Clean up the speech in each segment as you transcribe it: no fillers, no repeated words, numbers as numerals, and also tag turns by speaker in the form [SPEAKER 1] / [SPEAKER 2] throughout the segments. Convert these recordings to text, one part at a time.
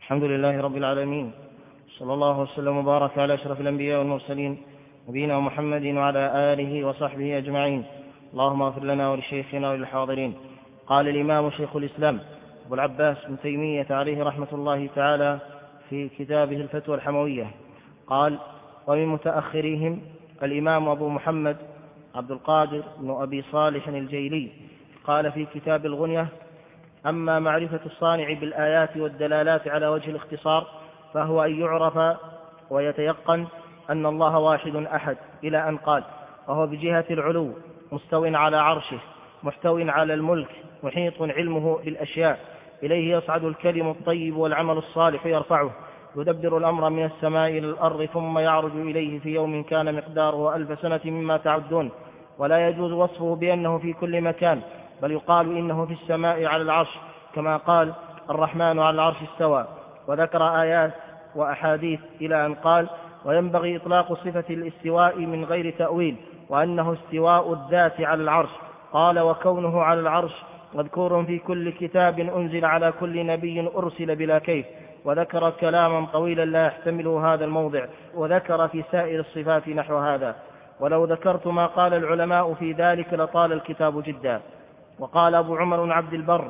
[SPEAKER 1] الحمد لله رب العالمين، صلى الله وسلم وبارك على أشرف الأنبياء والمرسلين نبينا محمد وعلى آله وصحبه أجمعين. اللهم اغفر لنا ولشيخنا وللحاضرين. قال الإمام شيخ الإسلام أبو العباس ابن تيمية عليه رحمة الله تعالى في كتابه الفتوى الحموية، قال: ومن متأخريهم الإمام أبو محمد عبد القادر بن أبي صالح الجيلي، قال في كتاب الغنية: أما معرفة الصانع بالآيات والدلالات على وجه الاختصار فهو أن يعرف ويتيقن أن الله واحد أحد، إلى أن قال: وهو بجهة العلو مستو على عرشه، محتو على الملك، محيط علمه بالأشياء، إليه يصعد الكلم الطيب والعمل الصالح يرفعه، يدبر الأمر من السماء إلى الأرض ثم يعرج إليه في يوم كان مقداره 1000 سنة مما تعدون. ولا يجوز وصفه بأنه في كل مكان، بل يقال إنه في السماء على العرش، كما قال: الرحمن على العرش استوى. وذكر آيات وأحاديث إلى أن قال: وينبغي إطلاق صفة الاستواء من غير تأويل، وأنه استواء الذات على العرش. قال: وكونه على العرش مذكور في كل كتاب أنزل على كل نبي أرسل بلا كيف. وذكر كلاما طويلا لا يحتمله هذا الموضع، وذكر في سائر الصفات نحو هذا، ولو ذكرت ما قال العلماء في ذلك لطال الكتاب جدا. وقال أبو عمر بن عبد البر: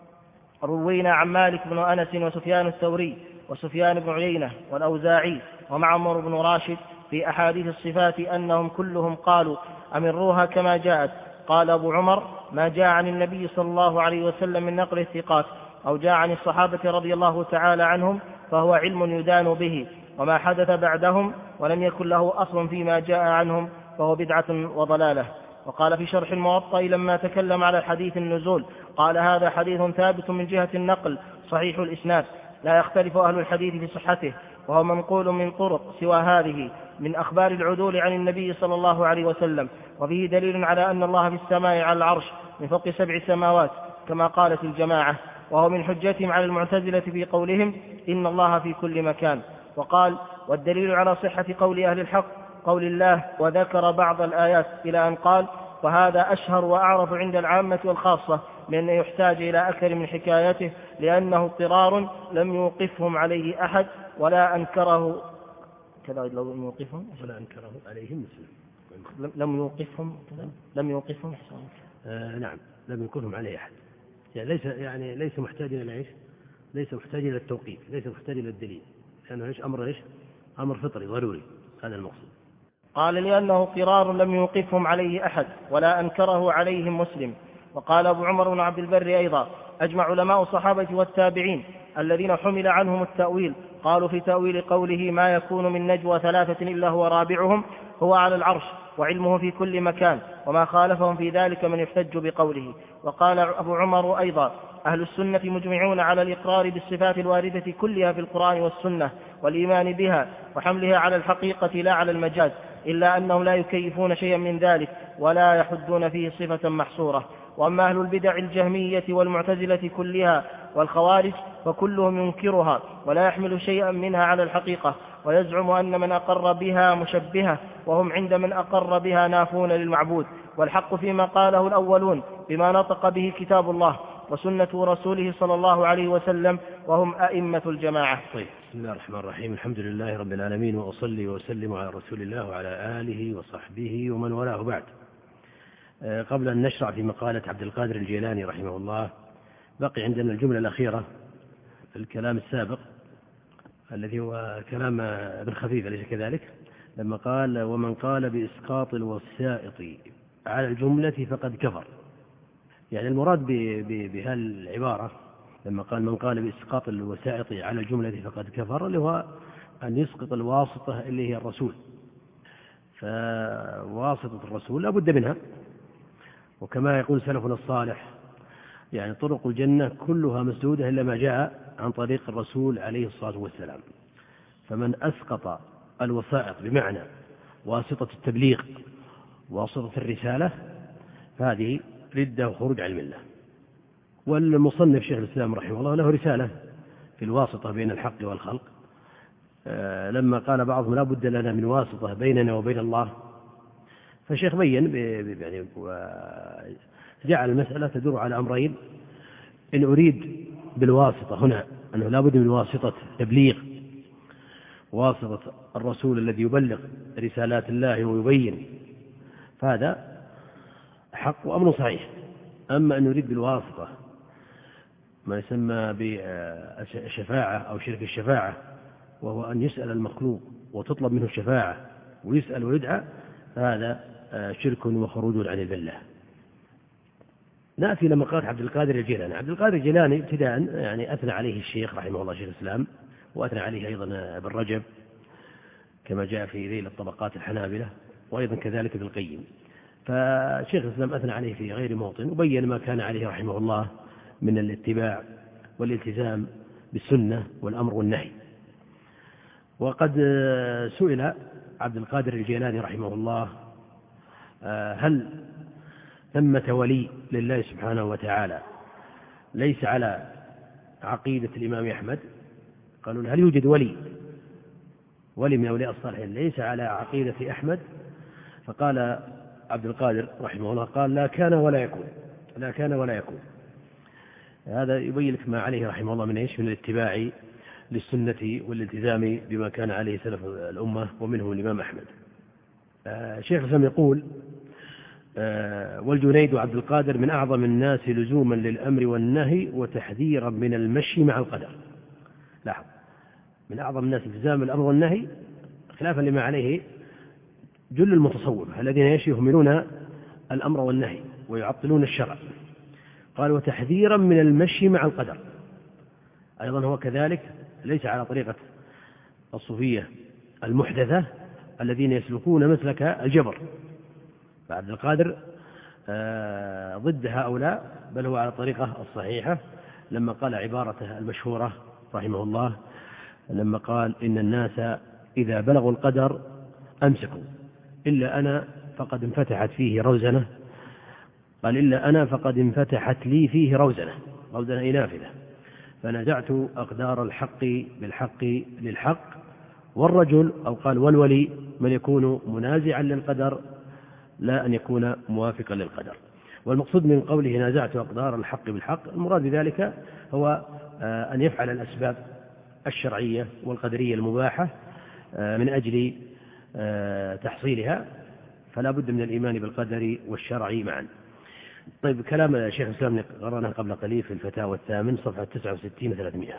[SPEAKER 1] روينا عن مالك بن أنس وسفيان الثوري وسفيان بن عيينة والأوزاعي ومعمر بن راشد في أحاديث الصفات أنهم كلهم قالوا: أمروها كما جاءت. قال أبو عمر: ما جاء عن النبي صلى الله عليه وسلم من نقل الثقات أو جاء عن الصحابة رضي الله تعالى عنهم فهو علم يدان به، وما حدث بعدهم ولم يكن له أصل فيما جاء عنهم فهو بدعة وضلالة. وقال في شرح الموطأ لما تكلم على حديث النزول: قال: هذا حديث ثابت من جهة النقل صحيح الإسناد، لا يختلف أهل الحديث في صحته، وهو منقول من طرق سوى هذه من أخبار العدول عن النبي صلى الله عليه وسلم، وفيه دليل على أن الله في السماء على العرش من فوق 7 سماوات كما قالت الجماعة، وهو من حجتهم على المعتزلة في قولهم إن الله في كل مكان. وقال: والدليل على صحة قول أهل الحق قول الله: وذكر بعض الآيات، إلى أن قال: وهذا أشهر وأعرف عند العامة والخاصة من أن يحتاج إلى أكثر من حكايته، لأنه اضطرار لم يوقفهم عليه أحد ولا أنكره كذا، لم يوقفهم
[SPEAKER 2] ولا أنكره عليهم مسلم،
[SPEAKER 1] لم يوقفهم
[SPEAKER 2] نعم، لم يوقفهم عليه أحد، يعني ليس محتاج إلى إيش؟ ليس محتاج إلى التوقيف، ليس محتاج إلى الدليل، لأنه إيش؟ أمر فطري ضروري، هذا المقصود.
[SPEAKER 1] قال: لأنه اضطرار لم يوقفهم عليه أحد ولا أنكره عليهم مسلم. وقال أبو عمر بن عبد البر أيضا: أجمع علماء الصحابة والتابعين الذين حمل عنهم التأويل قالوا في تأويل قوله: ما يكون من نجوى 3 إلا هو رابعهم هو على العرش وعلمه في كل مكان، وما خالفهم في ذلك من يحتج بقوله. وقال أبو عمر أيضا: أهل السنة مجمعون على الإقرار بالصفات الواردة كلها في القرآن والسنة والإيمان بها وحملها على الحقيقة لا على المجاز، إلا أنهم لا يكيفون شيئا من ذلك ولا يحدون فيه صفة محصورة. وأما أهل البدع الجهمية والمعتزلة كلها والخوارج فكلهم ينكرها ولا يحمل شيئا منها على الحقيقة، ويزعم أن من أقر بها مشبهة، وهم عند من أقر بها نافون للمعبود، والحق فيما قاله الأولون بما نطق به كتاب الله وسنة رسوله صلى الله عليه وسلم، وهم أئمة الجماعة.
[SPEAKER 2] طيب، بسم الله الرحمن الرحيم، الحمد لله رب العالمين، وأصلي وسلم على رسول الله وعلى آله وصحبه ومن والاه، بعد. قبل أن نشرع في مقالة عبد القادر الجيلاني رحمه الله، بقي عندنا الجملة الأخيرة في الكلام السابق الذي هو كلام ابن خفيف، أليس كذلك؟ لما قال: ومن قال بإسقاط الوسائط على الجملة فقد كفر. يعني المراد بهذه العبارة لما قال: من قال بإسقاط الوسائط على الجملة فقد كفر، اللي هو أن يسقط الواسطة اللي هي الرسول، فواسطة الرسول لا بد منها. وكما يقول سلفنا الصالح: يعني طرق الجنة كلها مسدودة إلا ما جاء عن طريق الرسول عليه الصلاة والسلام. فمن أسقط الوسائط بمعنى واسطة التبليغ واسطة الرسالة فهذه ردة وخروج عن الملة. والمصنف شيخ الإسلام رحمه الله له رسالة في الواسطة بين الحق والخلق، لما قال بعضهم: لا بد لنا من واسطة بيننا وبين الله، فالشيخ بين يعني وجعل المسألة تدور على أمرين: إن أريد بالواسطة هنا أنه لا بد من واسطة تبليغ، واسطة الرسول الذي يبلغ رسالات الله ويبين، فهذا حق وأمر صحيح. أما أن يريد بالواسطة ما يسمى بالشفاعة أو شرك الشفاعة، وهو أن يسأل المخلوق وتطلب منه الشفاعة ويسأل ويدعى، فهذا شرك وخروج عن الملة. نأتي لما قال عبد القادر الجيلاني. عبد القادر الجيلاني ابتداء يعني أثنى عليه الشيخ رحمه الله شيخ الإسلام، وأثنى عليه أيضا ابن رجب كما جاء في ذيل الطبقات الحنابلة، وأيضا كذلك ابن القيم. فشيخ الإسلام أثنى عليه في غير موطن وبين ما كان عليه رحمه الله من الاتباع والالتزام بالسنة والأمر والنهي. وقد سئل عبد القادر الجيلاني رحمه الله هل ثمة ولي لله سبحانه وتعالى ليس على عقيدة الإمام أحمد؟ قالوا هل يوجد ولي من أولياء الصالحين ليس على عقيدة أحمد؟ فقال عبد القادر رحمه الله قال لا كان ولا يكون. هذا يبين لك ما عليه رحمه الله من الاتباع للسنة والالتزام بما كان عليه سلف الأمة ومنهم الإمام أحمد. شيخ الإسلام يقول والجنيد وعبد القادر من أعظم الناس لزوما للأمر والنهي وتحذيرا من المشي مع القدر. لاحظ، من أعظم الناس التزام الأمر والنهي خلافا لما عليه جل المتصوفة الذين يهملون الأمر والنهي ويعطلون الشرع. قال وتحذيرا من المشي مع القدر، أيضا هو كذلك ليس على طريقة الصوفية المحدثة الذين يسلكون مسلك الجبر. فعبد القادر ضد هؤلاء، بل هو على الطريقة الصحيحة لما قال عبارته المشهورة رحمه الله لما قال إن الناس إذا بلغوا القدر أمسكوا إلا أنا فقد انفتحت فيه روزنة. قال إلا أنا فقد انفتحت لي فيه روزنة نافذة، فنزعت أقدار الحق بالحق للحق. والرجل أو قال والولي من يكون منازعا للقدر لا أن يكون موافقا للقدر. والمقصود من قوله نازعت أقدار الحق بالحق المراد بذلك هو أن يفعل الأسباب الشرعية والقدرية المباحة من أجل تحصيلها، فلا بد من الإيمان بالقدر والشرع معا. طيب، كلام شيخ الإسلام قرأناه قبل قليل في الفتاوى الثامن صفحة 69-300.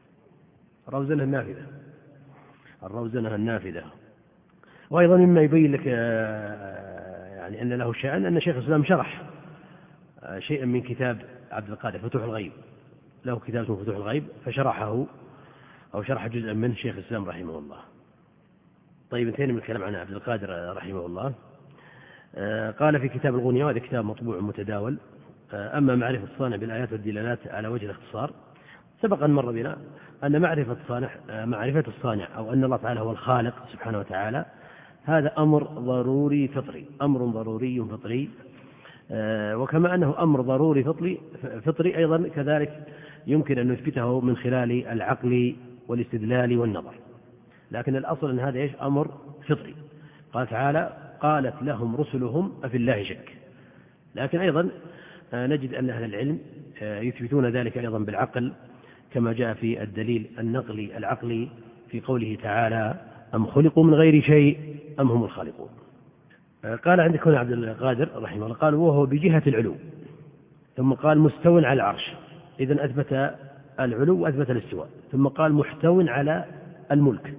[SPEAKER 2] الروزنة النافذة. وأيضا مما يبين لك يعني أن له شأن أن شيخ الإسلام شرح شيئا من كتاب عبد القادر فتوح الغيب، له كتاب اسمه فتوح الغيب فشرحه أو شرح جزءا منه شيخ الإسلام رحمه الله. طيب، انتهينا من الكلام عن عبد القادر رحمه الله. قال في كتاب الغنية، وهذا كتاب مطبوع متداول. أما معرفة الصانع بالآيات والدلالات على وجه الاختصار، سبق أن مر بنا أن معرفة الصانع أو أن الله تعالى هو الخالق سبحانه وتعالى هذا أمر ضروري فطري. وكما أنه أمر ضروري فطري أيضا كذلك يمكن أن نثبته من خلال العقل والاستدلال والنظر، لكن الأصل أن هذا أمر فطري. قال تعالى قالت لهم رسلهم أفي الله شك. لكن أيضا نجد أن أهل العلم يثبتون ذلك أيضا بالعقل، كما جاء في الدليل النقلي العقلي في قوله تعالى أم خلقوا من غير شيء أم هم الخالقون. قال عندك هنا عبد القادر رحمه الله قال وهو بجهة العلو، ثم قال مستو على العرش، إذن أثبت العلو وأثبت الاستواء. ثم قال محتو على الملك،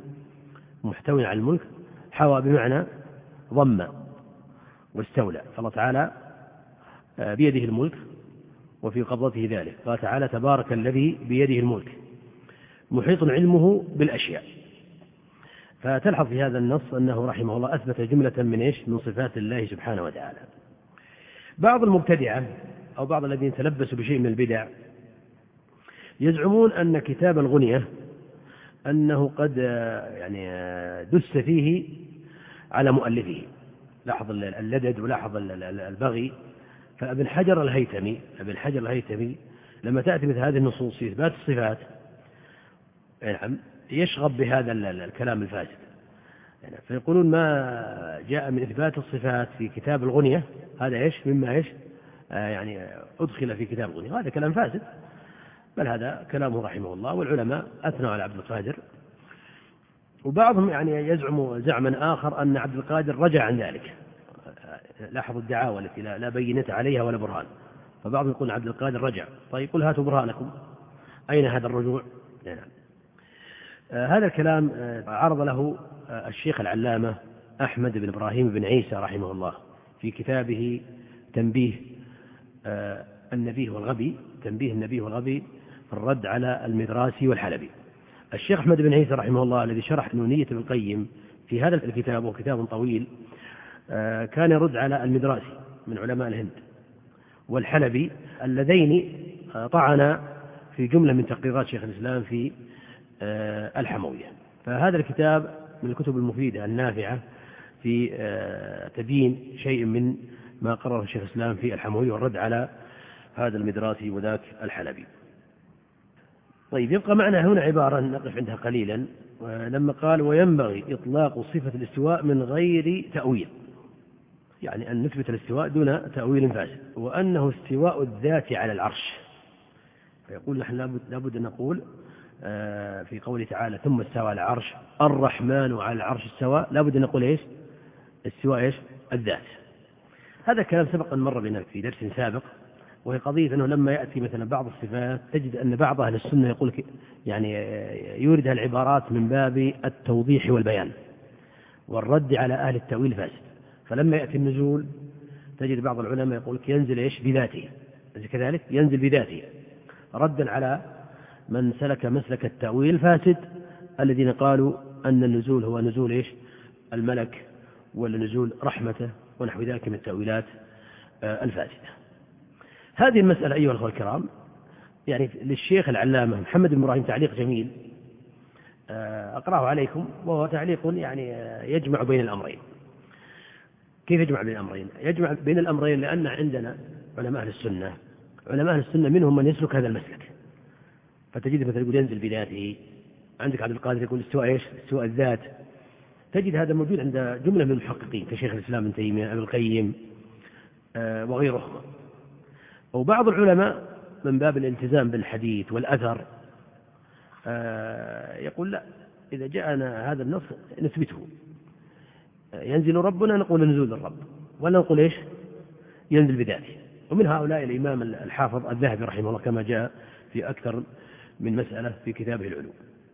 [SPEAKER 2] حوى بمعنى ضم واستولى. فالله تعالى بيده الملك وفي قبضته ذلك. قال تعالى تبارك الذي بيده الملك، محيط علمه بالأشياء. فتلحظ في هذا النص أنه رحمه الله أثبت جملة من صفات الله سبحانه وتعالى. بعض المبتدعة أو بعض الذين تلبسوا بشيء من البدع يزعمون أن كتاب الغنية أنه قد دس فيه على مؤلفه. لاحظ اللدد ولاحظ البغي. فابن حجر الهيثمي لما تأتي مثل هذه النصوص في إثبات الصفات يشغب بهذا الكلام الفاسد، فيقولون ما جاء من إثبات الصفات في كتاب الغنية هذا مما أدخل في كتاب الغنية. هذا كلام فاسد، بل هذا كلامه رحمه الله. والعلماء أثنوا على عبد القادر، وبعضهم يعني يزعم زعما آخر أن عبد القادر رجع عن ذلك. لاحظوا الدعاوى التي لا بينة عليها ولا برهان، فبعضهم يقول عبد القادر رجع. طيب قل هاتوا برهانكم، أين هذا الرجوع؟ يعني هذا الكلام عرض له الشيخ العلامة أحمد بن إبراهيم بن عيسى رحمه الله في كتابه تنبيه النبيه والغبي، تنبيه النبيه والغبي في الرد على المدراسي والحلبي. الشيخ أحمد بن عيسى رحمه الله الذي شرح نونية ابن القيم في هذا الكتاب، وكتاب طويل، كان يرد على المدراسي من علماء الهند والحلبي اللذين طعنا في جملة من تقريرات شيخ الإسلام في الحموية. فهذا الكتاب من الكتب المفيدة النافعة في تبيين شيء من ما قرره الشيخ الإسلام في الحموية والرد على هذا المدراسي وذاك الحلبي. طيب يبقى معنا هنا عبارة نقف عندها قليلا، لما قال وينبغي إطلاق صفة الاستواء من غير تأويل، يعني أن نثبت الاستواء دون تأويل فاسد، وأنه استواء الذات على العرش. فيقول نحن لابد أن نقول في قوله تعالى ثم استوى على العرش الرحمن على العرش استوى، لابد أن نقول إيش؟ استواء إيش؟ الذات. هذا كلام سبق أن مر بنا في درس سابق، وهي قضية أنه لما يأتي مثلا بعض الصفات تجد أن بعض أهل السنة يقول يعني يورد العبارات من باب التوضيح والبيان والرد على أهل التأويل فاسد. فلما يأتي النزول تجد بعض العلماء يقول ينزل إيش؟ بذاته، كذلك ينزل بذاته، ردا على من سلك مسلك التأويل فاسد الذين قالوا أن النزول هو نزول إيش؟ الملك، ولا نزول رحمته، ونحو ذلك من التأويلات الفاسدة. هذه المسألة أيها الأخوة الكرام يعني للشيخ العلامة محمد بن إبراهيم تعليق جميل أقرأه عليكم، وهو تعليق يعني يجمع بين الأمرين. كيف يجمع بين الأمرين؟ يجمع بين الأمرين لأن عندنا علماء أهل السنة، علماء أهل السنة منهم من يسلك هذا المسلك، فتجد مثلا يقول ينزل بذاته، عندك عبد القادر يقول استواء إيش؟ استواء الذات. تجد هذا موجود عند جملة من المحققين كشيخ الإسلام ابن تيمية، ابن القيم وغيرهم. وبعض العلماء من باب الالتزام بالحديث والأثر يقول لا، إذا جاءنا هذا النص نثبته، ينزل ربنا نقول نزول الرب، ولا نقول إيش؟ ينزل بذاته. ومن هؤلاء الإمام الحافظ الذهبي رحمه الله كما جاء في أكثر من مسألة في كتابه العلوم.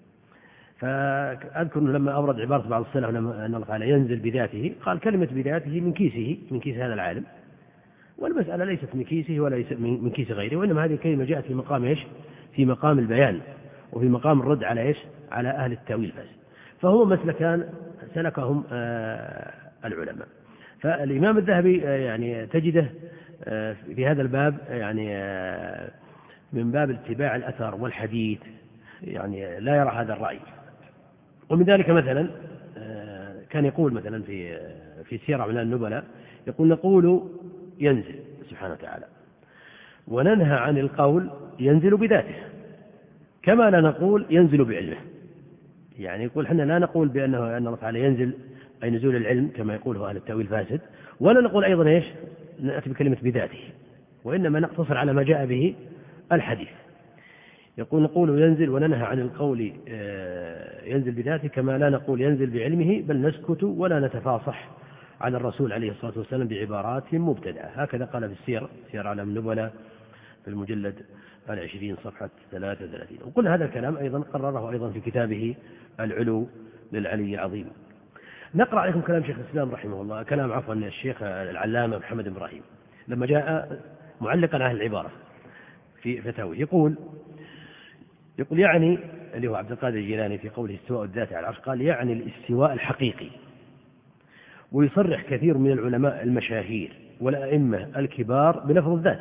[SPEAKER 2] فأذكر لما أورد عبارة بعض السلف أن الله قال ينزل بذاته، قال كلمة بذاته من كيسه، من كيس هذا العالم، والمسألة ليست من كيسه ولا من كيس غيره، وإنما هذه الكلمة جاءت في مقام إيش؟ في مقام البيان، وفي مقام الرد على إيش؟ على أهل التأويل فاسد. فهو مسلكان سلكهم العلماء. فالإمام الذهبي يعني تجده في هذا الباب يعني من باب اتباع الأثر والحديث، يعني لا يرى هذا الرأي. ومن ذلك مثلا كان يقول مثلا في سير أعلام النبلاء يقول نقول ينزل سبحانه وتعالى، وننهى عن القول ينزل بذاته، كما لا نقول ينزل بعلمه. يعني يقول حنا لا نقول بأن الله تعالى ينزل أي نزول العلم كما يقوله أهل التأويل فاسد، ولا نقول أيضا إيش؟ نأتي بكلمة بذاته، وإنما نقتصر على ما جاء به الحديث. يقول نقول ينزل وننهى عن القول ينزل بذاته، كما لا نقول ينزل بعلمه، بل نسكت ولا نتفاصح عن الرسول عليه الصلاة والسلام بعبارات مبتدعة. هكذا قال في سير أعلام النبلاء في المجلد 20 صفحة 33. وكل هذا الكلام أيضا قرره أيضا في كتابه العلو للعلي العظيم. نقرأ عليكم كلام شيخ الإسلام رحمه الله، كلام عفوا الشيخ العلامة محمد بن إبراهيم لما جاء معلقا على العبارة في فتاوي، يقول يعني اللي هو عبد القادر الجيلاني في قوله استواء الذات على العرش، قال يعني الاستواء الحقيقي. ويصرح كثير من العلماء المشاهير والأئمة الكبار بلفظ الذات،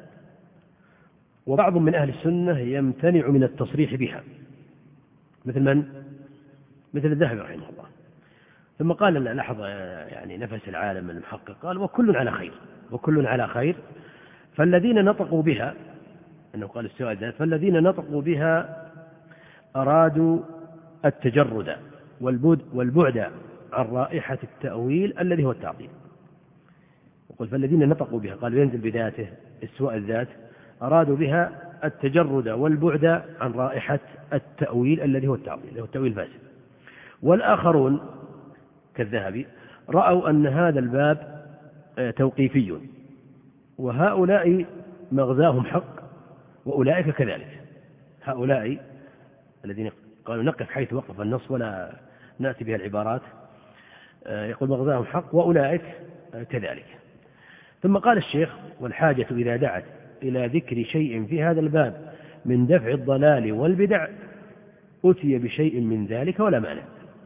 [SPEAKER 2] وبعض من أهل السنة يمتنع من التصريح بها، مثل من؟ مثل الذهبي رحمه الله. ثم قال لحظة يعني نفس العالم المحقق، قال وكل على خير، وكل على خير. فالذين نطقوا بها، أنه قال استواء الذات، فالذين نطقوا بها أرادوا التجرد والبعد عن رائحة التأويل الذي هو التعطيل. يقول فالذين نطقوا بها قالوا ينزل بذاته استواء الذات، أرادوا بها التجرد والبعد عن رائحة التأويل الذي هو التعطيل، اللي هو التأويل الفاسد. والآخرون كالذهبي رأوا أن هذا الباب توقيفي، وهؤلاء مغزاهم حق وأولئك كذلك. هؤلاء الذين قالوا نقف حيث وقف النص ولا نأتي بها العبارات يقول مغزاهم حق وأولئك كذلك. ثم قال الشيخ: والحاجة إذا دعت إلى ذكر شيء في هذا الباب من دفع الضلال والبدع أتي بشيء من ذلك ولا مانع.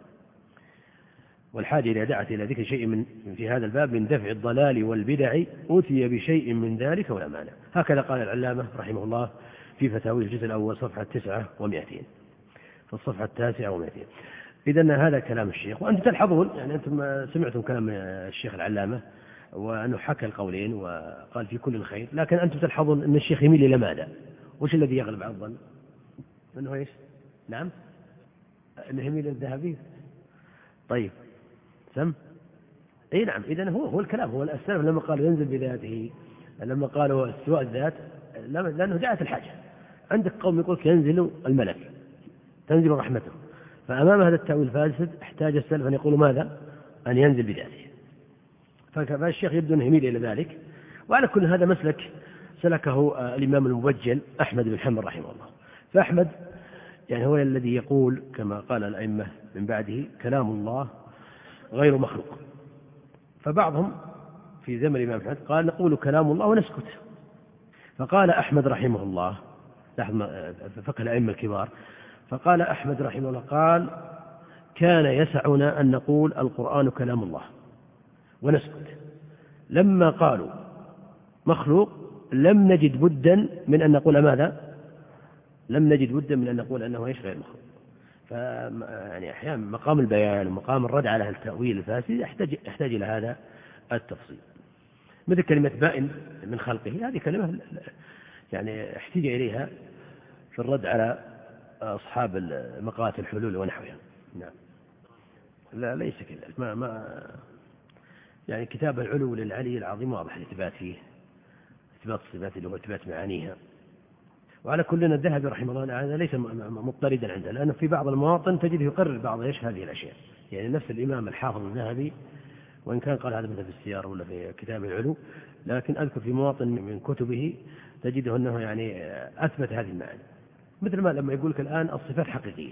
[SPEAKER 2] والحاجة إذا دعت إلى ذكر شيء من في هذا الباب من دفع الضلال والبدع أتي بشيء من ذلك ولا مانع. هكذا قال العلامة رحمه الله في فتاوي الجزء الأول صفحة 900 في الصفحة 900. إذن هذا كلام الشيخ. وأنتم تلحظون يعني أنتم سمعتم كلام الشيخ العلامة وأنه حكى القولين وقال في كل الخير، لكن أنتم تلحظون أن الشيخ يميل إلى ماذا؟ وش الذي يغلب على الظن؟ أنه إيش؟ نعم، أنه يميل إلى الذهبي. طيب سم؟ أي نعم. إذن هو الكلام، هو السلف لما قالوا ينزل بذاته، لما قالوا استواء الذات، لأنه دعت الحاجة. عندك قوم يقولك ينزل الملك، تنزل رحمته، فأمام هذا التأويل الفاسد احتاج السلف أن يقولوا ماذا؟ أن ينزل بذاته. فالشيخ يبدو أنه يميل إلى ذلك. وعلى كل هذا مسلك سلكه الإمام المبجل أحمد بن حنبل رحمه الله. فأحمد يعني هو الذي يقول كما قال الأئمة من بعده: كلام الله غير مخلوق. فبعضهم في زمن الإمام أحمد قال: نقول كلام الله ونسكت. فقال أحمد رحمه الله، فقه الأئمة الكبار، فقال أحمد رحمه الله قال: كان يسعنا أن نقول القرآن كلام الله ونسكت. لما قالوا مخلوق لم نجد بدا من أن نقول ماذا؟ لم نجد بدا من أن نقول أنه غير مخلوق. يعني أحيانا مقام البيان ومقام الرد على التأويل الفاسد يحتاج إلى هذا التفصيل. مثل كلمة بائن من خلقه، هذه كلمة يعني احتاج إليها في الرد على أصحاب مقالات الحلول ونحوها. نعم. لا ليس كذلك. يعني كتاب العلو للعلي العظيم واضح الإثبات فيه، إثبات الصفات اللي هو إثبات معانيها. وعلى كلنا الذهبي رحمه الله هذا ليس مضطردا عنده، لأنه في بعض المواطن تجده يقرر بعض هذه الأشياء. يعني نفس الإمام الحافظ الذهبي وإن كان قال هذا مثل في السيارة ولا في كتاب العلو، لكن أذكر في مواطن من كتبه تجده أنه يعني أثبت هذه المعاني. مثل ما لما يقول لك الآن الصفات حقيقية،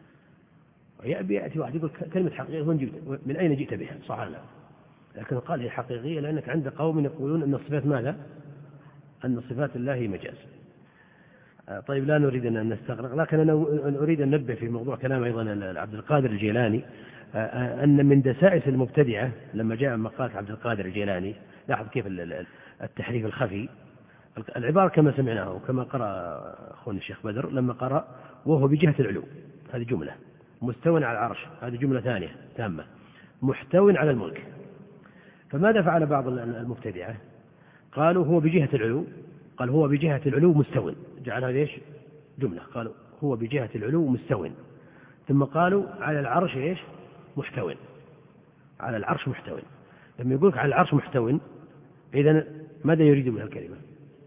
[SPEAKER 2] ويأتي واحد يقول كلمة حقيقية من أين جئت بها؟ صح لا؟ لكن قال هي حقيقية لأنك عند قوم يقولون أن الصفات ماذا؟ أن صفات الله مجاز. طيب لا نريد أن نستغرق، لكن أنا أريد أن ننبه في موضوع كلام أيضا عبد القادر الجيلاني، أن من دسائس المبتدعة لما جاء مقالة عبد القادر الجيلاني، لاحظ كيف التحريف الخفي. العبارة كما سمعناها وكما قرأ أخونا الشيخ بدر لما قرأ: وهو بجهة العلو، هذه جملة. مستوٍ على العرش، هذه جملة ثانية تامة. محتوٍ على الملك. فماذا فعل بعض المبتدعة؟ قالوا هو بجهة العلو، قال هو بجهة العلو مستوٍ، جعل هذا إيش؟ جملة. قالوا هو بجهة العلو مستوٍ، ثم قالوا على العرش إيش؟ محتوٍ. على العرش محتوٍ. لما يقولك على العرش محتوٍ، إذن ماذا يريد من الكلمة؟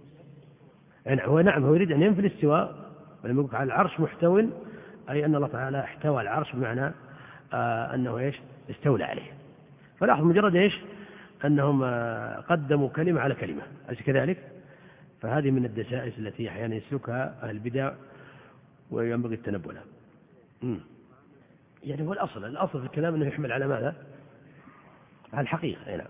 [SPEAKER 2] نعم هو يريد أن ينفي الاستواء. ولما يقولك على العرش محتوٍ أي أن الله تعالى احتوى العرش، بمعنى أنه إيش؟ استولى عليه. فلاحظ مجرد إيش؟ أنهم قدموا كلمة على كلمة، أليس كذلك؟ فهذه من الدسائس التي أحيانا يسلكها أهل البدع وينبغي التنبؤ لها. يعني هو الأصل في الكلام أنه يحمل على ماذا؟ على الحقيقة. نعم.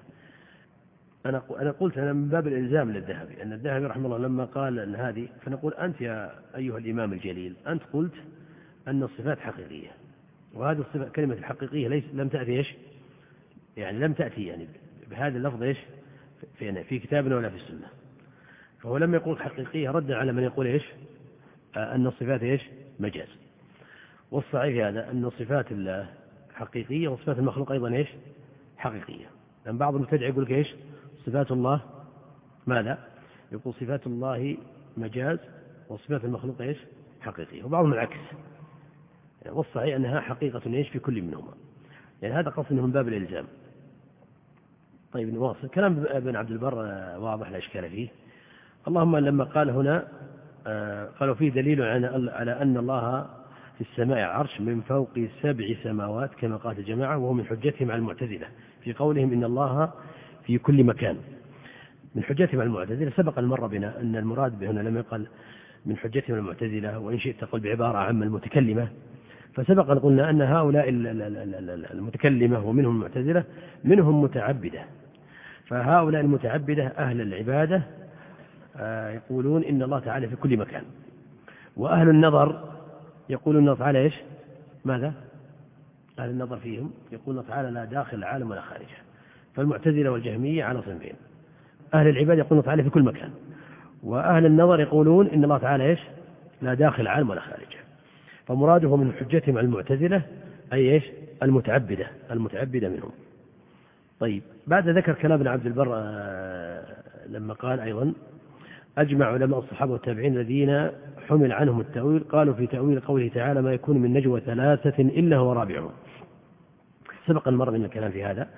[SPEAKER 2] أنا قلت أنا من باب الإلزام للذهبي، أن الذهبي رحمه الله لما قال أن هذه، فنقول أنت يا أيها الإمام الجليل أنت قلت أن الصفات حقيقية، وهذه الصفة كلمة الحقيقية لم تأتي إيش؟ يعني لم تأتي يعني بهذا اللفظ إيش؟ في كتابنا ولا في السنة. فهو لما يقول حقيقية رد على من يقول إيش؟ أن الصفات إيش؟ مجاز. والصحيح هذا أن صفات الله حقيقية وصفات المخلوق أيضا إيش؟ حقيقية. لأن بعض المبتدع يقول لك إيش؟ صفات الله ماذا؟ يقول صفات الله مجاز وصفات المخلوق إيش؟ حقيقية. وبعضهم العكس. يعني والصحيح أنها حقيقة إيش في كل منهما. يعني هذا قصد من باب الإلزام. طيب نواصل كلام ابن عبد البر واضح لا إشكال فيه. اللهم لما قال هنا قالوا فيه دليل على أن الله في السماء عرش من فوق 7 سماوات كما قالت الجماعة، وهو من حجتهم على المعتزلة في قولهم إن الله في كل مكان. من حجتهم على المعتزلة سبق المر بنا أن المراد به هنا لم يقل من حجتهم على المعتزلة، وإن شئت تقول بعبارة عامة المتكلمة، فسبق أن قلنا أن هؤلاء المتكلمة ومنهم المعتزلة منهم متعبدة، فهؤلاء المتعبدة أهل العبادة يقولون إن الله تعالى في كل مكان، وأهل النظر يقولون الله تعالى إيش؟ ماذا؟ أهل النظر فيهم يقولون الله تعالى لا داخل العالم ولا خارجه. فالمعتزلة والجهمية على صنفين، أهل العبادة يقولون الله تعالى في كل مكان، وأهل النظر يقولون إن الله تعالى إيش؟ لا داخل العالم ولا خارجه. فمراده من حجتهم على المعتزلة أي إيش؟ المتعبدة منهم. طيب، بعد ذكر كلام ابن عبد البر لما قال أيضا أجمع علماء الصحابة والتابعين الذين حمل عنهم التأويل قالوا في تأويل قوله تعالى ما يكون من نجوى 3 إلا هو رابعهم. سبق المر بنا الكلام في هذا،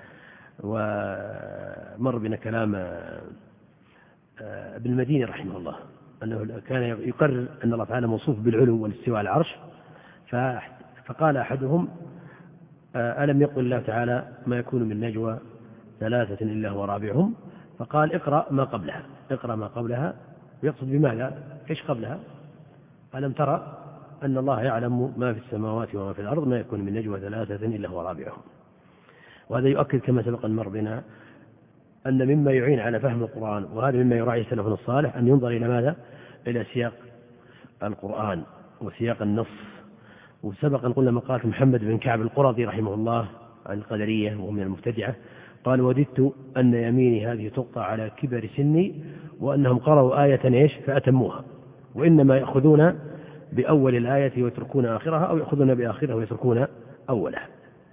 [SPEAKER 2] ومر بنا كلام ابن المديني رحمه الله أنه كان يقرر أن الله تعالى موصوف بالعلو والاستواء على العرش، فقال أحدهم ألم يقل الله تعالى ما يكون من نجوى 3 إلا هو رابعهم، فقال اقرأ ما قبلها، ويقصد بماذا؟ إيش قبلها؟ ألم ترى أن الله يعلم ما في السماوات وما في الأرض ما يكون من نجوى 3 إلا هو رابعهم. وهذا يؤكد كما سبق المر بنا أن مما يعين على فهم القرآن، وهذا مما يراعي سلفنا الصالح، أن ينظر إلى ماذا؟ إلى سياق القرآن وسياق النص. وسبق أن قلنا مقالة محمد بن كعب القرظي رحمه الله عن القدرية ومن المبتدعة، قال وددت أن يميني هذه تقطع على كبر سني وأنهم قرأوا آية إيش فأتموها، وإنما يأخذون بأول الآية ويتركون آخرها، أو يأخذون بآخرها ويتركون أولها.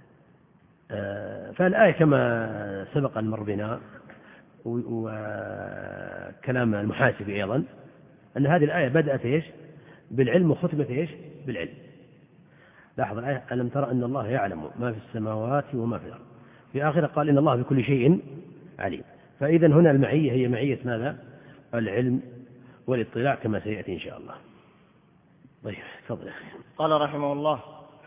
[SPEAKER 2] فالآية كما سبق المر بنا وكلام المحاسبي أيضا أن هذه الآية بدأت إيش؟ بالعلم وختمت إيش؟ بالعلم. لاحظ الآية ألم ترى أن الله يعلم ما في السماوات وما في الأرض، في آخرة قال إن الله بكل شيء عليم. فإذا هنا المعية هي معية ماذا؟ العلم والاطلاع كما سيأتي إن شاء الله. طيب تفضل.
[SPEAKER 1] قال رحمه الله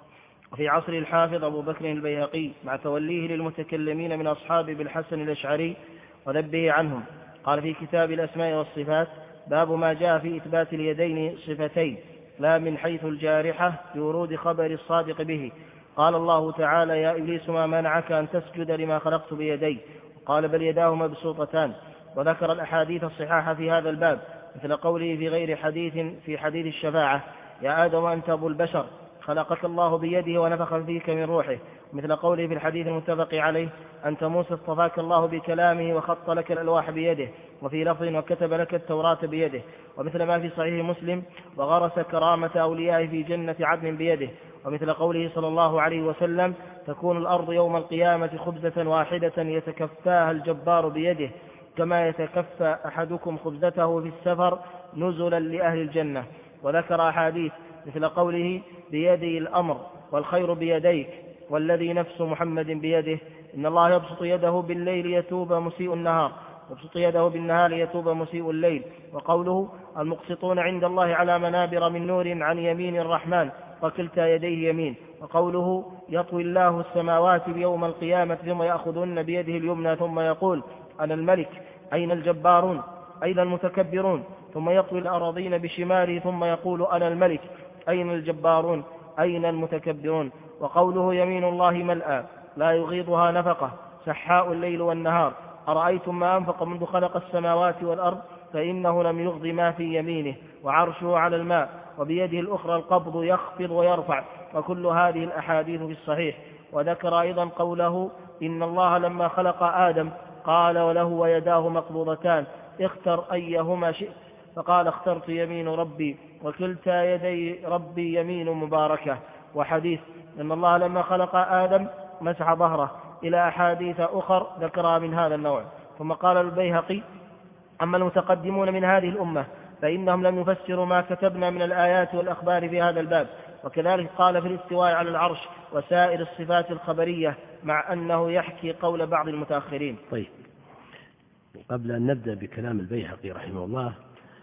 [SPEAKER 1] وفي عصر الحافظ أبو بكر البيهقي مع توليه للمتكلمين من أصحاب بالحسن الأشعري وذبه عنهم، قال في كتاب الأسماء والصفات باب ما جاء في إثبات اليدين صفتين لا من حيث الجارحة لورود خبر الصادق به. قال الله تعالى يا إبليس ما منعك أن تسجد لما خلقت بيدي، قال بل يداه مبسوطتان. وذكر الأحاديث الصحاحة في هذا الباب مثل قوله في غير حديث في حديث الشفاعة يا آدم أنت أبو البشر خلقك الله بيده ونفخ فيك من روحه، مثل قوله في الحديث المتفق عليه أنت موسى اصطفاك الله بكلامه وخط لك الألواح بيده، وفي لفظ وكتب لك التوراة بيده، ومثل ما في صحيح مسلم وغرس كرامة أوليائه في جنة عدن بيده، ومثل قوله صلى الله عليه وسلم تكون الأرض يوم القيامة خبزة واحدة يتكفاها الجبار بيده كما يتكفى أحدكم خبزته في السفر نزلا لأهل الجنة. وذكر أحاديث مثل قوله بيدي الأمر والخير بيديك والذي نفس محمد بيده إن الله يبسط يده بالليل يتوب مسيء النهار يبسط يده بالنهار يتوب مسيء الليل. وقوله المقسطون عند الله على منابر من نور عن يمين الرحمن وكلتا يديه يمين. وقوله يطوي الله السماوات بيوم القيامة ثم يأخذن بيده اليمنى ثم يقول أنا الملك أين الجبارون أين المتكبرون، ثم يطوي الأراضين بشماله ثم يقول أنا الملك أين الجبارون أين المتكبرون. وقوله يمين الله ملأى لا يغيضها نفقة سحاء الليل والنهار أرأيتم ما أنفق منذ خلق السماوات والأرض فإنه لم يغض ما في يمينه وعرشه على الماء وبيده الأخرى القبض يخفض ويرفع. وكل هذه الأحاديث في الصحيح. وذكر أيضا قوله إن الله لما خلق آدم قال وله ويداه مقبوضتان اختر أيهما شئت فقال اخترت يمين ربي وكلتا يدي ربي يمين مباركة. وحديث إن الله لما خلق آدم مسح ظهره إلى أحاديث أخر ذكرها من هذا النوع. ثم قال البيهقي أما المتقدمون من هذه الأمة فإنهم لم يفسروا ما كتبنا من الآيات والأخبار في هذا الباب. وكذلك قال في الاستواء على العرش وسائر الصفات الخبرية مع أنه يحكي قول بعض المتأخرين.
[SPEAKER 2] طيب قبل أن نبدأ بكلام البيهقي رحمه الله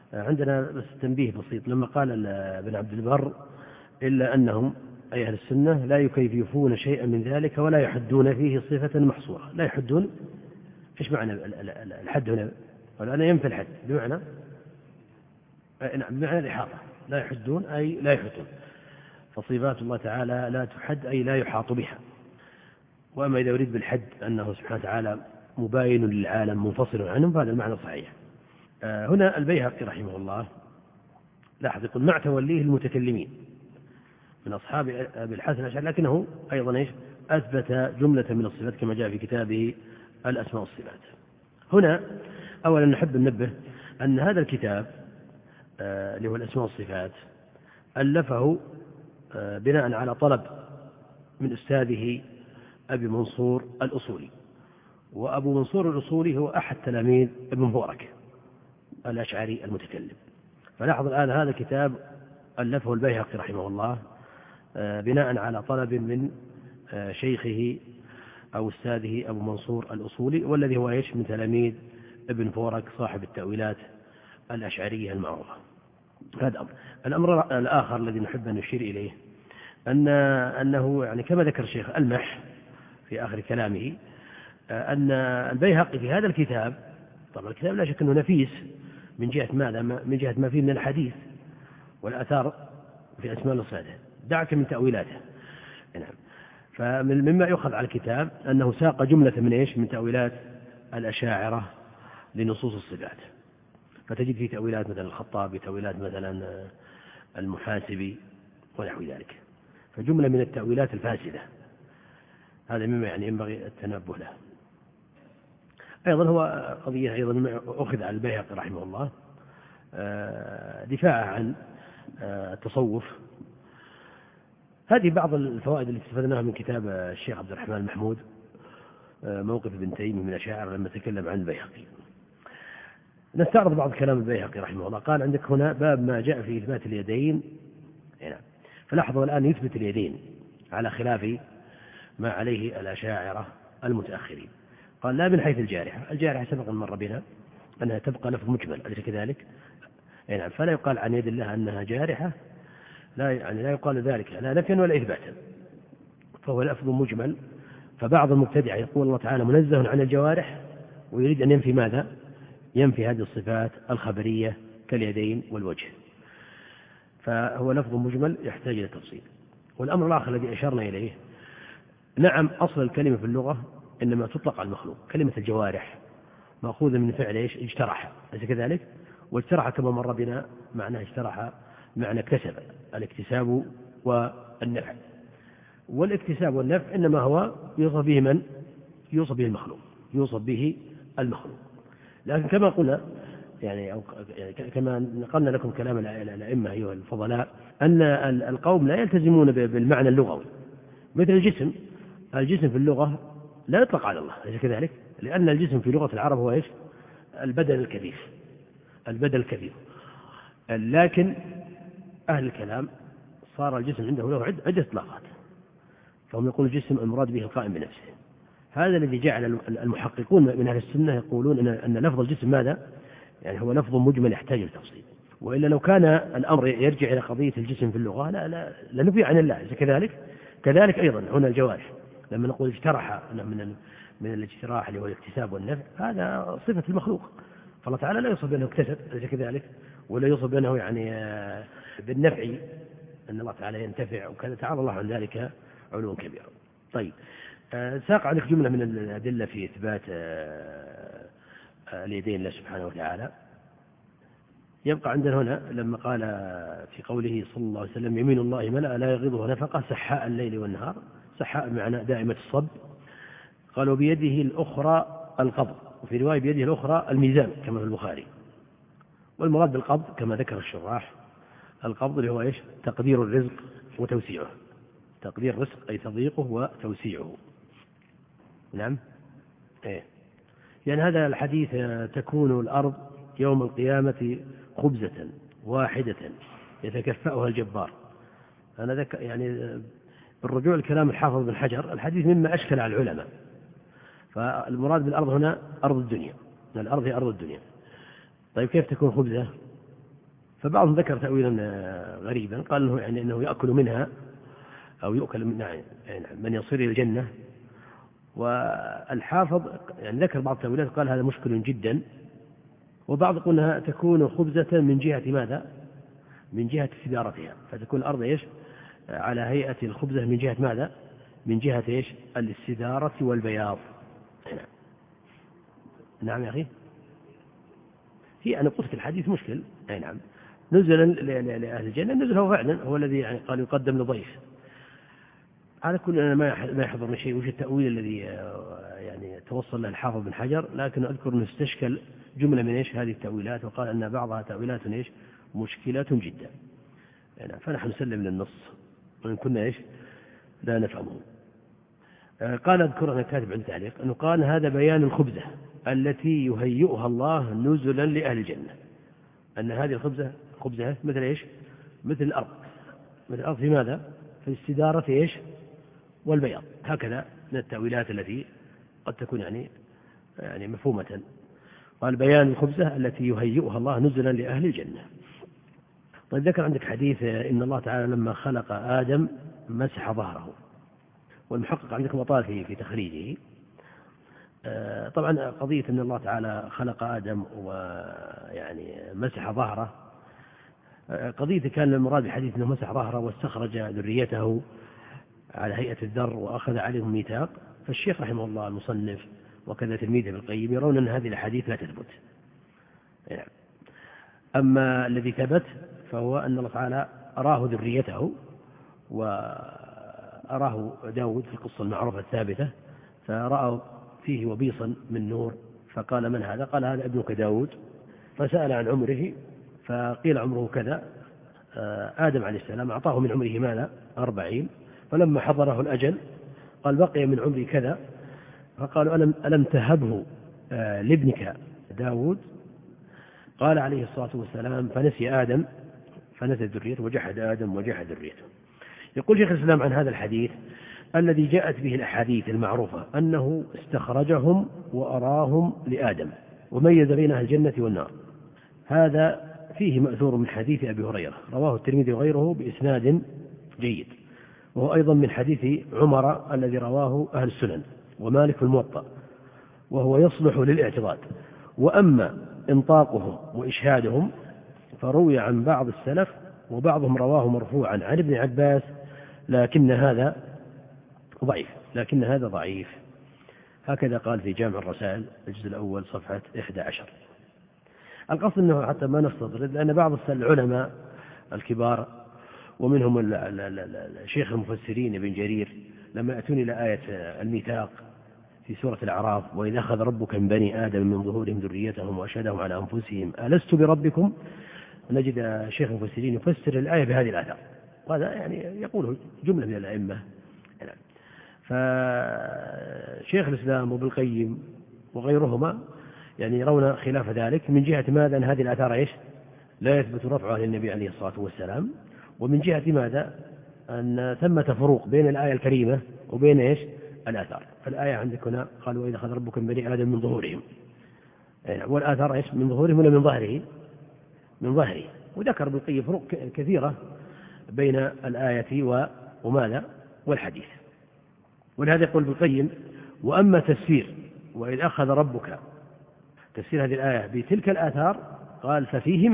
[SPEAKER 2] عندنا بس تنبيه بسيط. لما قال ابن عبد البر إلا أنهم أي أهل السنة لا يكيفون شيئا من ذلك ولا يحدون فيه صفة محصورة. لا يحدون، إيش معنى الحد هنا؟ والآن ينفي الحد بمعنى نعم بمعنى الإحاطة. لا يحدون أي لا يحدون، فصفات الله تعالى لا تحد أي لا يحاط بها. وأما إذا يريد بالحد أنه سبحانه وتعالى مباين للعالم منفصل عنهم فهذا المعنى صحيح. هنا البيهقي رحمه الله لاحظ يقول مع توليه المتكلمين من أصحاب أبي الحسن الأشعري، لكنه أيضا إيش أثبت جملة من الصفات كما جاء في كتابه الأسماء والصفات. هنا أولا نحب ننبه أن هذا الكتاب اللي هو الأسماء والصفات ألفه بناء على طلب من أستاذه أبي منصور الأصولي. وأبو منصور الأصولي هو أحد تلاميذ ابن فورك الأشعري المتكلم. فلاحظ الآن هذا الكتاب ألفه البيهقي رحمه الله بناء على طلب من شيخه أو أستاذه أبو منصور الأصولي، والذي هو إيش من تلاميذ ابن فورك صاحب التأويلات الأشعرية المعروفة. هذا أمر. الأمر الآخر الذي نحب أن نشير إليه أنه يعني كما ذكر الشيخ ألمح في آخر كلامه أن البيهقي في هذا الكتاب، طبعا الكتاب لا شك أنه نفيس من جهة ماذا؟ من جهة ما فيه من الحديث والآثار في أسماء الصفات، دعك من تأويلاته. نعم. فمما يؤخذ على الكتاب أنه ساق جملة من إيش؟ من تأويلات الأشاعرة لنصوص الصفات. فتجد فيه تأويلات مثلا الخطابي، تأويلات مثلا المحاسبي ونحو ذلك، فجملة من التأويلات الفاسدة. هذا مما يعني ينبغي التنبه له. أيضا هو قضية أيضا أخذ على البيهقي رحمه الله دفاع عن التصوف. هذه بعض الفوائد التي استفدناها من كتاب الشيخ عبد الرحمن المحمود موقف ابن تيمية من الأشاعرة لما تكلم عن البيهقي. نستعرض بعض كلام البيهقي رحمه الله. قال عندك هنا باب ما جاء في إثبات اليدين. فلاحظوا الآن يثبت اليدين على خلاف ما عليه الأشاعرة المتأخرين. قال لا من حيث الجارحة. الجارحة سبق مر بنا أنها تبقى لفظ مجمل، أليس كذلك؟ نعم. فلا يقال عن يد الله أنها جارحة، لا يقال ذلك لا نفيا ولا إثباتا، فهو لفظ مجمل. فبعض المبتدعة يقول الله تعالى منزه عن الجوارح ويريد أن ينفي ماذا؟ ينفي هذه الصفات الخبرية كاليدين والوجه، فهو لفظ مجمل يحتاج إلى تفصيل. والأمر الآخر الذي أشرنا إليه، نعم أصل الكلمة في اللغة إنما تطلق على المخلوق. كلمة الجوارح مأخوذة من فعل إيش؟ اجترح، أليس كذلك؟ واجترح كما مر بنا معنى اجترح معنى اكتسب، الاكتساب والنفع. والاكتساب والنفع إنما هو يوصف به من؟ يوصف به المخلوق، يوصف به المخلوق. لكن كما قلنا يعني كما نقلنا لكم كلام الأئمة أيها الفضلاء أن القوم لا يلتزمون بالمعنى اللغوي. مثل الجسم، الجسم في اللغة لا يطلق على الله، أليس كذلك؟ لأن الجسم في لغة العرب هو إيش؟ البدن الكبير، البدن الكبير. لكن أهل الكلام صار الجسم عنده له عدة إطلاقات، فهم يقولون الجسم المراد به القائم بنفسه. هذا الذي جعل المحققون من أهل السنة يقولون أن لفظ الجسم ماذا؟ يعني هو لفظ مجمل يحتاج لتفصيل. وإلا لو كان الأمر يرجع إلى قضية الجسم في اللغة لا نفي عن الله، كذلك أيضا هنا الجوارح لما نقول اجترح من الاجتراح اللي هو الاكتساب والنفع، هذا صفة المخلوق، فالله تعالى لا يوصف بأنه اكتسب كذلك، ولا يوصف بأنه يعني بالنفع أن الله تعالى ينتفع، وكذا تعالى الله عن ذلك علوا كبيرا. طيب، ساق عليك جملة من الأدلة في إثبات اليدين لله سبحانه وتعالى. يبقى عندنا هنا لما قال في قوله صلى الله عليه وسلم يمين الله ملأ لا يغيضه نفقة سحاء الليل والنهار. سحاء بمعنى دائمة الصب. قالوا بيده الأخرى القبض، وفي رواية بيده الأخرى الميزان كما في البخاري. والمراد بالقبض كما ذكر الشراح القبض اللي هو إيش؟ تقدير الرزق وتوسيعه. تقدير الرزق أي تضييقه وتوسيعه. نعم. يعني هذا الحديث تكون الأرض يوم القيامة خبزة واحدة يتكفأها الجبار. أنا يعني بالرجوع لكلام الحافظ بن حجر الحديث مما أشكل على العلماء. فالمراد بالأرض هنا أرض الدنيا، الأرض هي أرض الدنيا. طيب كيف تكون خبزة؟ فبعضهم ذكر تأويلا غريبا، قال إنه يعني أنه يأكل منها أو يؤكل منها يعني من يصير إلى الجنة. والحافظ يعني ذكر بعض التأويلات قال هذا مشكل جدا. وبعض يقول أنها تكون خبزة من جهة ماذا؟ من جهة استدارتها، فتكون الأرض إيش؟ على هيئة الخبزة من جهة ماذا؟ من جهة إيش؟ الاستدارة والبياض. نعم يا أخي، هي أنا قلت الحديث مشكل. أي نعم، نزلا لأهل الجنة، نزل هو فعلا هو الذي يعني قال يقدم لضيف. على كل أنا ما يحضرني شيء وش التأويل الذي يعني توصل له الحافظ بن حجر، لكن أذكر أنه استشكل جملة من إيش هذه التأويلات، وقال أن بعضها تأويلات إيش مشكلة جدا. يعني فنحن نسلم للنص وإن كنا إيش لا نفهمه. قال أذكر أنا كاتب عند تعليق أنه قال هذا بيان الخبزة التي يهيئها الله نزلا لأهل الجنة، أن هذه خبزة مثل إيش؟ مثل الأرض، مثل الأرض في ماذا؟ في الاستدارة إيش؟ والبياض. هكذا من التأويلات التي قد تكون يعني مفهومة. قال بيان الخبزة التي يهيئها الله نزلا لأهل الجنة. طيب ذكر عندك حديث إن الله تعالى لما خلق آدم مسح ظهره، والمحقق عندكم أطال في تخريجه. طبعا قضية أن الله تعالى خلق آدم ويعني مسح ظهره، قضية كان المراد بحديث أنه مسح ظهره واستخرج ذريته على هيئة الذر وأخذ عليهم ميثاق، فالشيخ رحمه الله المصنف وكذا تلميذه ابن القيم يرون أن هذه الأحاديث لا تثبت. يعني أما الذي ثبت فهو أن الله تعالى أراه ذريته، وأراه داود في القصة المعروفة الثابتة، فرأى فيه وبيصا من نور، فقال من هذا؟ قال هذا ابنك داود. فسأل عن عمره فقيل عمره كذا. آدم عليه السلام أعطاه من عمره ماذا؟ 40. فلما حضره الأجل قال بقي من عمري كذا، فقالوا ألم تهبه لابنك داود؟ قال عليه الصلاة والسلام فنسي آدم فنسي ذريته وجحد آدم وجحد ذريته. يقول شيخ الإسلام عن هذا الحديث الذي جاءت به الأحاديث المعروفة أنه استخرجهم وأراهم لآدم وميز بين أهل الجنة والنار. هذا فيه مأثور من حديث أبي هريرة رواه الترمذي وغيره بإسناد جيد، وهو أيضا من حديث عمر الذي رواه أهل السنن ومالك في الموطأ، وهو يصلح للاعتضاد. وأما إنطاقهم وإشهادهم فروي عن بعض السلف، وبعضهم رواه مرفوعا عن ابن عباس، لكن هذا ضعيف. هكذا قال في جامع الرسائل الجزء الأول صفحة 11. القصد أنه حتى ما نستطرد، لأن بعض العلماء الكبار ومنهم الشيخ المفسرين ابن جرير لما يأتون إلى آية الميثاق في سورة الأعراف وإذا أخذ ربك من بني آدم من ظهورهم ذريتهم وأشهدهم على أنفسهم ألست بربكم، نجد شيخ المفسرين يفسر الآية بهذه الآثار، وهذا يعني يقوله جملة من الأئمة. فشيخ الإسلام وابن القيم وغيرهما يعني يرون خلاف ذلك، من جهة ماذا؟ أن هذه الآثار إيش؟ لا يثبت رفعها للنبي عليه الصلاة والسلام، ومن جهة ماذا؟ أن ثمة فروق بين الآية الكريمة وبين إيش؟ الآثار. فالآية عندك هنا قالوا وإذا أخذ ربك من بني آدم من ظهورهم، والآثار إيش؟ من ظهورهم ولا من ظهره؟ من ظهره. وذكر ابن القيم فروق كثيرة بين الآية وماذا؟ والحديث. ولهذا يقول ابن القيم وأما تفسير وإذ أخذ ربك، تفسير هذه الآية بتلك الآثار قال ففيه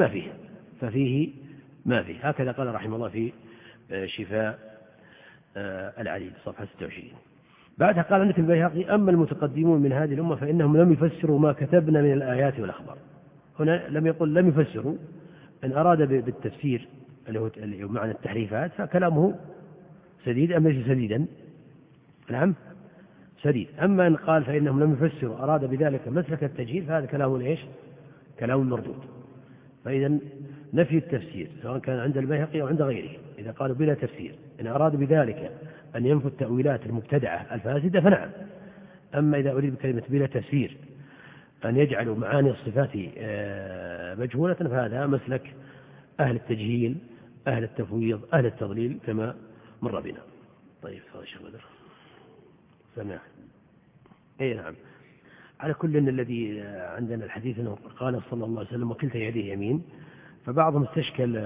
[SPEAKER 2] ما فيه. هكذا قال رحمه الله في شفاء العليل صفحة 26. بعدها قال عندك البيهقي أما المتقدمون من هذه الأمة فإنهم لم يفسروا ما كتبنا من الآيات والأخبار. هنا لم يفسروا، إن أراد بالتفسير اللي هو معنى التحريفات فكلامه سديد أم ليس سديدا؟ نعم سديد. أما إن قال فإنهم لم يفسروا أراد بذلك مسلك التجهيل فهذا كلام إيش؟ كلام مردود. فإذا نفي التفسير سواء كان عند البيهقي أو عند غيره إذا قالوا بلا تفسير إن أراد بذلك أن ينفوا التأويلات المبتدعة الفاسدة فنعم. أما إذا أريد بكلمة بلا تفسير أن يجعلوا معاني الصفات مجهولة فهذا مسلك أهل التجهيل أهل التفويض أهل التضليل كما مر بنا. طيب تفضل شيخ بدر. سمع. أي نعم. على كل الذي عندنا الحديث أنه قال صلى الله عليه وسلم وكلتا يديه يمين، فبعضهم استشكل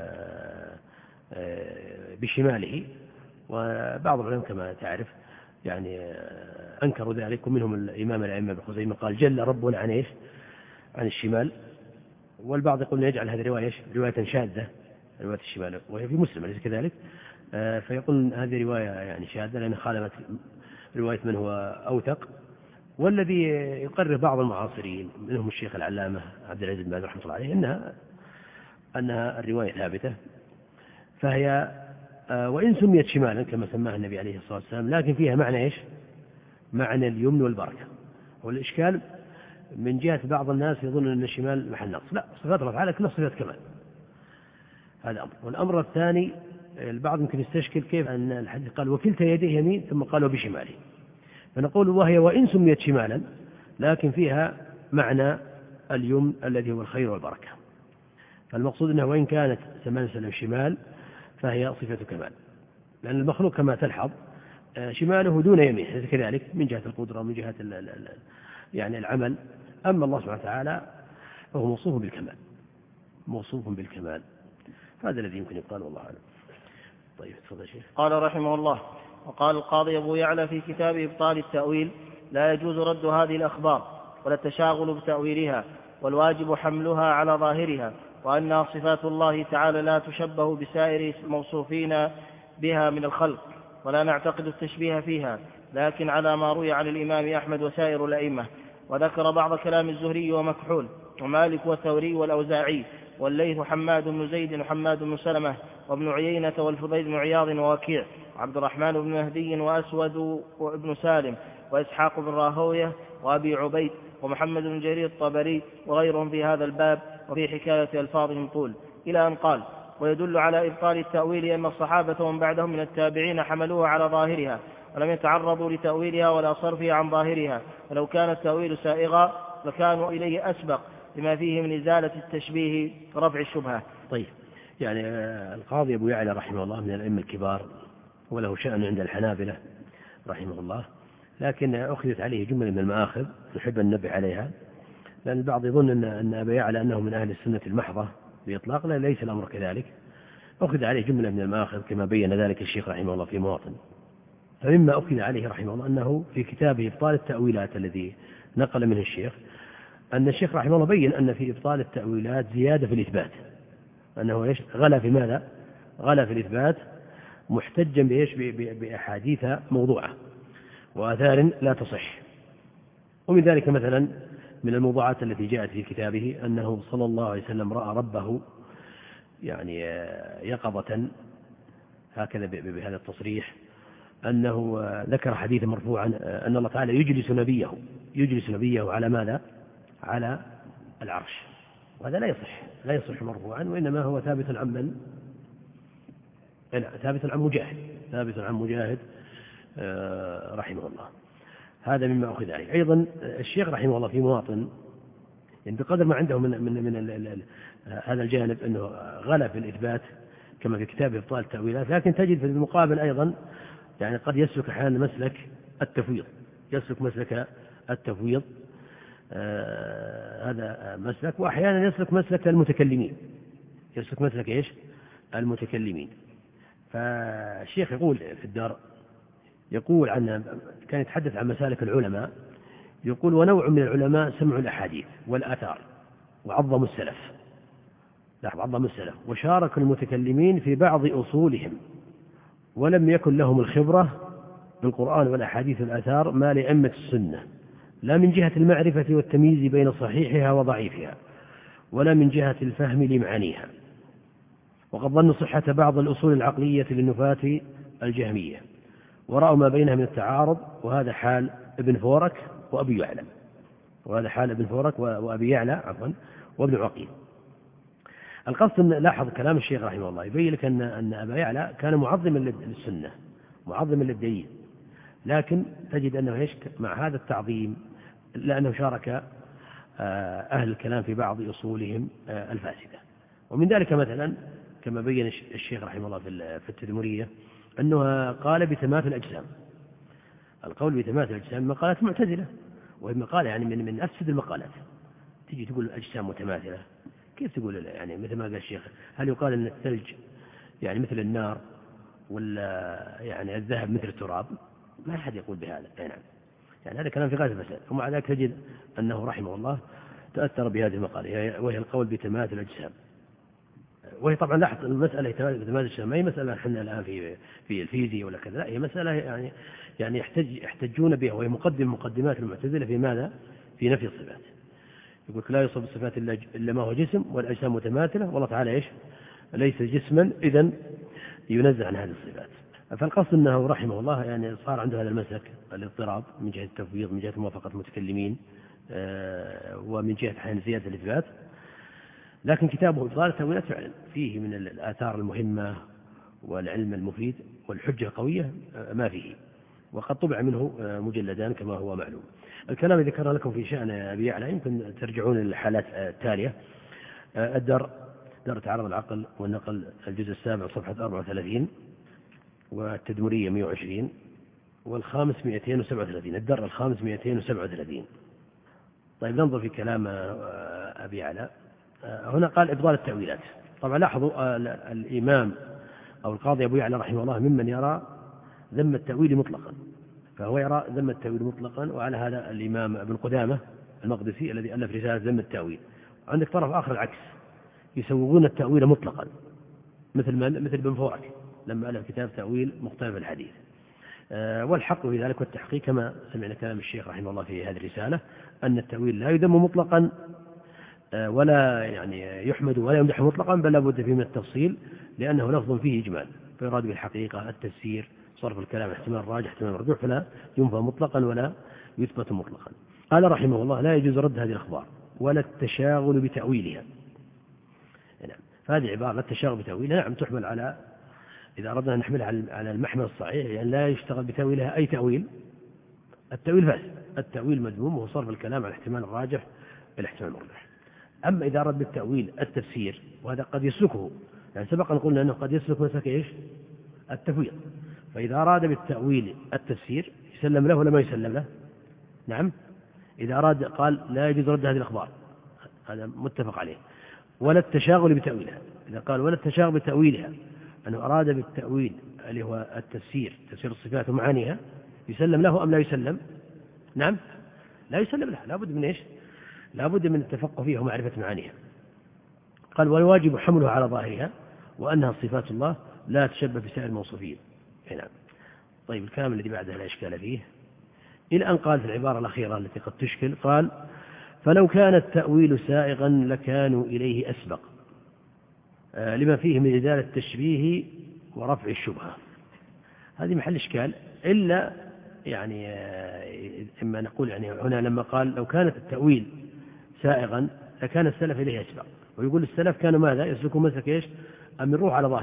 [SPEAKER 2] بشماله، وبعض العلماء كما تعرف يعني أنكروا ذلك، ومنهم الإمام الأئمة ابن خزيمة قال جل ربنا عن إيش؟ عن الشمال. والبعض يقول يجعل هذه رواية شاذة، رواية الشمال، وهي في مسلم أليس كذلك؟ فيقول هذه رواية يعني شاذة لأن خالفت رواية من هو أوثق. والذي يقرر بعض المعاصرين منهم الشيخ العلامة عبد العزيز بن باز رحمه الله عليه أنها الرواية ثابتة، فهي وإن سميت شمالا كما سماها النبي عليه الصلاة والسلام، لكن فيها معنى إيش؟ معنى اليمن والبركة. والإشكال من جهة بعض الناس يظن أن الشمال محل نقص، لا، صفات الله تعالى كلها صفات كمال. هذا أمر. والأمر الثاني البعض يمكن يستشكل كيف أن الحديث قال وكلتا يديه يمين ثم قال وبشماله، فنقول وهي وإن سميت شمالا لكن فيها معنى اليمن الذي هو الخير والبركة. فالمقصود أنه وإن كانت سمنسل شمال فهي صفة كمال، لأن المخلوق كما تلحظ شماله دون يمين كذلك من جهة القدرة ومن جهة يعني العمل. أما الله سبحانه وتعالى فهو موصوف بالكمال، موصوف بالكمال. هذا الذي يمكن يقال والله أعلم. طيب تفضل شيخ.
[SPEAKER 1] قال رحمه الله: وقال القاضي أبو يعلى في كتاب إبطال التأويل: لا يجوز رد هذه الأخبار ولا التشاغل بتأويلها، والواجب حملها على ظاهرها، وأنها صفات الله تعالى لا تشبه بسائر الموصوفين بها من الخلق، ولا نعتقد التشبيه فيها، لكن على ما روي عن الإمام أحمد وسائر الأئمة. وذكر بعض كلام الزهري ومكحول ومالك والثوري والأوزاعي والليث حماد بن زيد وحماد بن سلمة وابن عيينة والفضيل بن عياض ووكيع وعبد الرحمن بن مهدي وأسود وابن سالم وإسحاق بن راهوية وأبي عبيد ومحمد بن جرير الطبري وغيرهم في هذا الباب وفي حكاية ألفاظهم طول، إلى أن قال: ويدل على إبطال التأويل أن الصحابة ومن بعدهم من التابعين حملوها على ظاهرها ولم يتعرضوا لتأويلها ولا صرفها عن ظاهرها، ولو كان التأويل سائغا لكانوا إليه أسبق لما فيه من إزالة التشبيه ورفع الشبهة.
[SPEAKER 2] طيب، يعني القاضي أبو يعلى رحمه الله من الأئمة الكبار وله شأن عند الحنابلة رحمه الله، لكن أخذت عليه جملة من المآخذ نحب أن ننبه عليها، لأن البعض يظن أن أبا يعلى أنه من أهل السنة المحضة بإطلاق، لا، ليس الأمر كذلك. أخذ عليه جملة من المآخذ كما بين ذلك الشيخ رحمه الله في مواطن. فمما أخذ عليه رحمه الله أنه في كتابه إبطال التأويلات الذي نقل منه الشيخ، أن الشيخ رحمه الله بين أن في إبطال التأويلات زيادة في الإثبات، أنه غلا في ماذا؟ غلا في الإثبات محتجا بأحاديث موضوعة وآثار لا تصح. ومن ذلك مثلا من الموضوعات التي جاءت في كتابه أنه صلى الله عليه وسلم رأى ربه يعني يقظة، هكذا بهذا التصريح، أنه ذكر حديثا مرفوعا أن الله تعالى يجلس نبيه على ماذا؟ على العرش، وهذا لا يصح مرفوعا، وإنما هو ثابت عن من؟ ثابت عن مجاهد رحمه الله. هذا مما أخذ عليه. أيضا الشيخ رحمه الله في مواطن يعني بقدر ما عنده من هذا الجانب أنه غلا في الإثبات كما في كتاب إبطال التأويلات، لكن تجد في المقابل أيضا يعني قد يسلك أحيانا مسلك التفويض، هذا مسلك، وأحيانا يسلك مسلك المتكلمين. فالشيخ يقول في الدار، يقول كان يتحدث عن مسالك العلماء، يقول: ونوع من العلماء سمعوا الأحاديث والآثار وعظموا السلف، وشاركوا المتكلمين في بعض أصولهم، ولم يكن لهم الخبرة بالقرآن والأحاديث والآثار ما لأئمة السنة، لا من جهة المعرفة والتمييز بين صحيحها وضعيفها، ولا من جهة الفهم لمعانيها، وقد ظنوا صحة بعض الأصول العقلية للنفاة الجهمية، ورأوا ما بينها من التعارض، وهذا حال ابن فورك وأبي يعلى وابن عقيل. القصد أن لاحظ كلام الشيخ رحمه الله يبين لك أن أبا يعلى كان معظما للسنة، معظما للدليل، لكن تجد أنه مع هذا التعظيم لأنه شارك أهل الكلام في بعض أصولهم الفاسدة. ومن ذلك مثلا كما بين الشيخ رحمه الله في التدمرية أنه قال بتماثل الأجسام. القول بتماثل الأجسام مقالات معتزلة، وهي مقالة يعني من أفسد المقالات. تجي تقول الأجسام متماثلة، كيف تقول يعني مثل ما قال الشيخ؟ هل يقال أن الثلج يعني مثل النار، ولا يعني الذهب مثل التراب؟ ما أحد يقول بهذا. نعم، يعني هذا كلام في غاية الفساد. ومع ذلك تجد أنه رحمه الله تأثر بهذه المقالة، وهي القول بتماثل الأجسام. وهي طبعا لاحظ المسألة تماثل الأجسام ما هي مسألة احنا الآن في الفيزياء ولا كذا، لا، هي مسألة يعني يحتجون بها، وهي مقدمات المعتزلة في ماذا؟ في نفي الصفات. يقول لا يوصف بالصفات إلا ما هو جسم، والأجسام متماثلة، والله تعالى إيش؟ ليس جسما، إذن ينزع عن هذه الصفات. فالقصد أنه رحمه الله يعني صار عنده هذا المسلك الاضطراب من جهة التفويض، من جهة موافقة المتكلمين، ومن جهة حين زيادة الإثبات. لكن كتابه إبطال التأويلات فعلا فيه من الآثار المهمة والعلم المفيد والحجة القوية ما فيه، وقد طبع منه مجلدان كما هو معلوم. الكلام الذي ذكرنا لكم في شأن أبي يعلى يمكن ترجعون للحالات التالية: دار تعارض العقل والنقل الجزء السابع صفحة 34، والتدمرية 120، والخامس 237، الدر الخامس 237. طيب ننظر في كلام أبي يعلى. هنا قال إبطال التأويلات. طبعا لاحظوا الإمام أو القاضي أبو يعلى رحمه الله ممن يرى ذم التأويل مطلقا، فهو يرى ذم التأويل مطلقا. وعلى هذا الإمام ابن قدامة المقدسي الذي ألف رسالة ذم التأويل. عندك طرف آخر العكس، يسوغون التأويل مطلقا، مثل بن فورك لما ألف كتاب تأويل مختلف الحديث. والحق في ذلك والتحقيق كما سمعنا كلام الشيخ رحمه الله في هذه الرسالة، أن التأويل لا يذم مطلقا ولا يعني يحمد ولا يمدح مطلقا، بل لابد فيه من التفصيل، لأنه لفظ فيه إجمال، فيراد بالحقيقة التفسير، صرف الكلام، احتمال راجح احتمال مرجوح، فلا ينفى مطلقا ولا يثبت مطلقا. قال رحمه الله: لا يجوز رد هذه الأخبار ولا التشاغل بتأويلها. نعم، فهذه عبارة لا التشاغل بتأويلها نعم تحمل على، إذا أردنا أن نحملها على المحمل الصحيح، يعني لا يشتغل بتأويلها أي تأويل. التأويل فاسد، التأويل مذموم، وهو صرف الكلام على الاحتمال الراجح الاحتمال المرجح. أما إذا أراد بالتأويل التفسير، وهذا قد يسلكه، يعني سبق أن قلنا أنه قد يسلك مسلك إيش؟ التفويض. فإذا أراد بالتأويل التفسير يسلم له ولا ما يسلم له؟ نعم، إذا أراد قال لا يجوز رد هذه الأخبار، هذا متفق عليه. ولا التشاغل بتأويلها، إذا قال ولا التشاغل بتأويلها، أنه أراد بالتأويل اللي هو التفسير، تفسير الصفات ومعانيها، يسلم له أم لا يسلم؟ نعم، لا يسلم له، لابد من إيش؟ لابد من التفقه فيها ومعرفة معانيها. قال: والواجب حملها على ظاهرها، وأنها صفات الله لا تشبه بسائر الموصوفين. نعم. طيب الكلام الذي بعدها لا إشكال فيه، إلى أن قال في العبارة الأخيرة التي قد تشكل، قال: فلو كان التأويل سائغا لكانوا إليه أسبق، لما فيه من إزالة التشبيه ورفع الشبهة. هذه محل إشكال، إلا يعني إما نقول يعني هنا لما قال لو كانت التأويل سائغا لكان السلف إليه أسبق، ويقول السلف كانوا ماذا؟ يسلكوا مسلك إيش؟ أم الروح على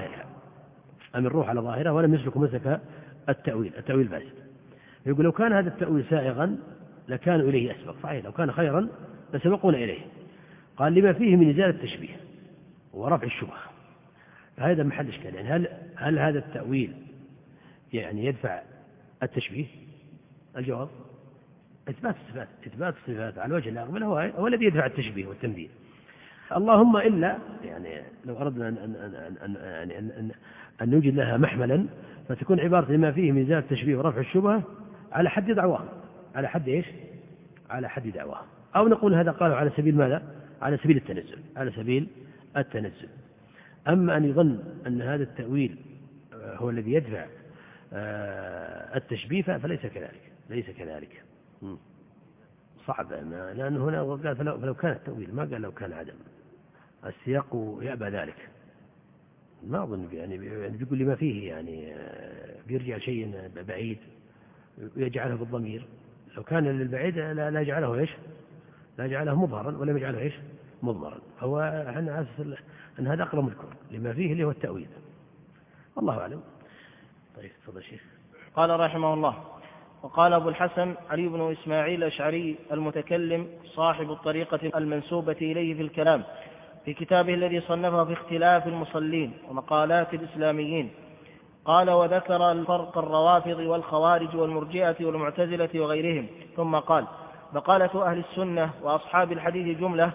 [SPEAKER 2] ظاهرها، ولم يسلكوا مسلك التأويل فاسد. يقول لو كان هذا التأويل سائغا لكانوا إليه أسبق، صحيح، لو كان خيرا لسبقون إليه. قال: لما فيه من إزالة التشبيه ورفع الشبهة. هذا محل إشكال، يعني هل هذا التأويل يعني يدفع التشبيه؟ الجواب: إثبات الصفات على الوجه الأكمل هو الذي يدفع التشبيه والتمثيل. اللهم إلا يعني لو أردنا أن نوجد لها محملا، فتكون عبارة لما فيه من إزالة التشبيه ورفع الشبهة على حد دعواه، على حد إيش؟ على حد دعواه. أو نقول هذا قالوا على سبيل ماذا؟ على سبيل التنزل. أما أن يظن أن هذا التأويل هو الذي يدفع التشبيه فليس كذلك. صعب، لأن هنا قال فلو كان التأويل، ما قال لو كان عدم. السياق يأبى ذلك، ما أظن يعني بيقول لي ما فيه، يعني بيرجع شيء بعيد ويجعله بالضمير. لو كان للبعيد لا يجعله إيش؟ لا يجعله مظهرا ولم يجعله إيش؟ مضمرا. هو أنا عارف أن هذا أقرب مذكور لما فيه اللي هو التأويل. الله أعلم. طيب تفضل شيخ.
[SPEAKER 1] قال رحمه الله: وقال أبو الحسن علي بن إسماعيل الأشعري المتكلم صاحب الطريقة المنسوبة إليه في الكلام، في كتابه الذي صنفه في اختلاف المصلين ومقالات الإسلاميين، قال: وذكر الفرق الروافض والخوارج والمرجئة والمعتزلة وغيرهم، ثم قال: بقالة أهل السنة وأصحاب الحديث جملة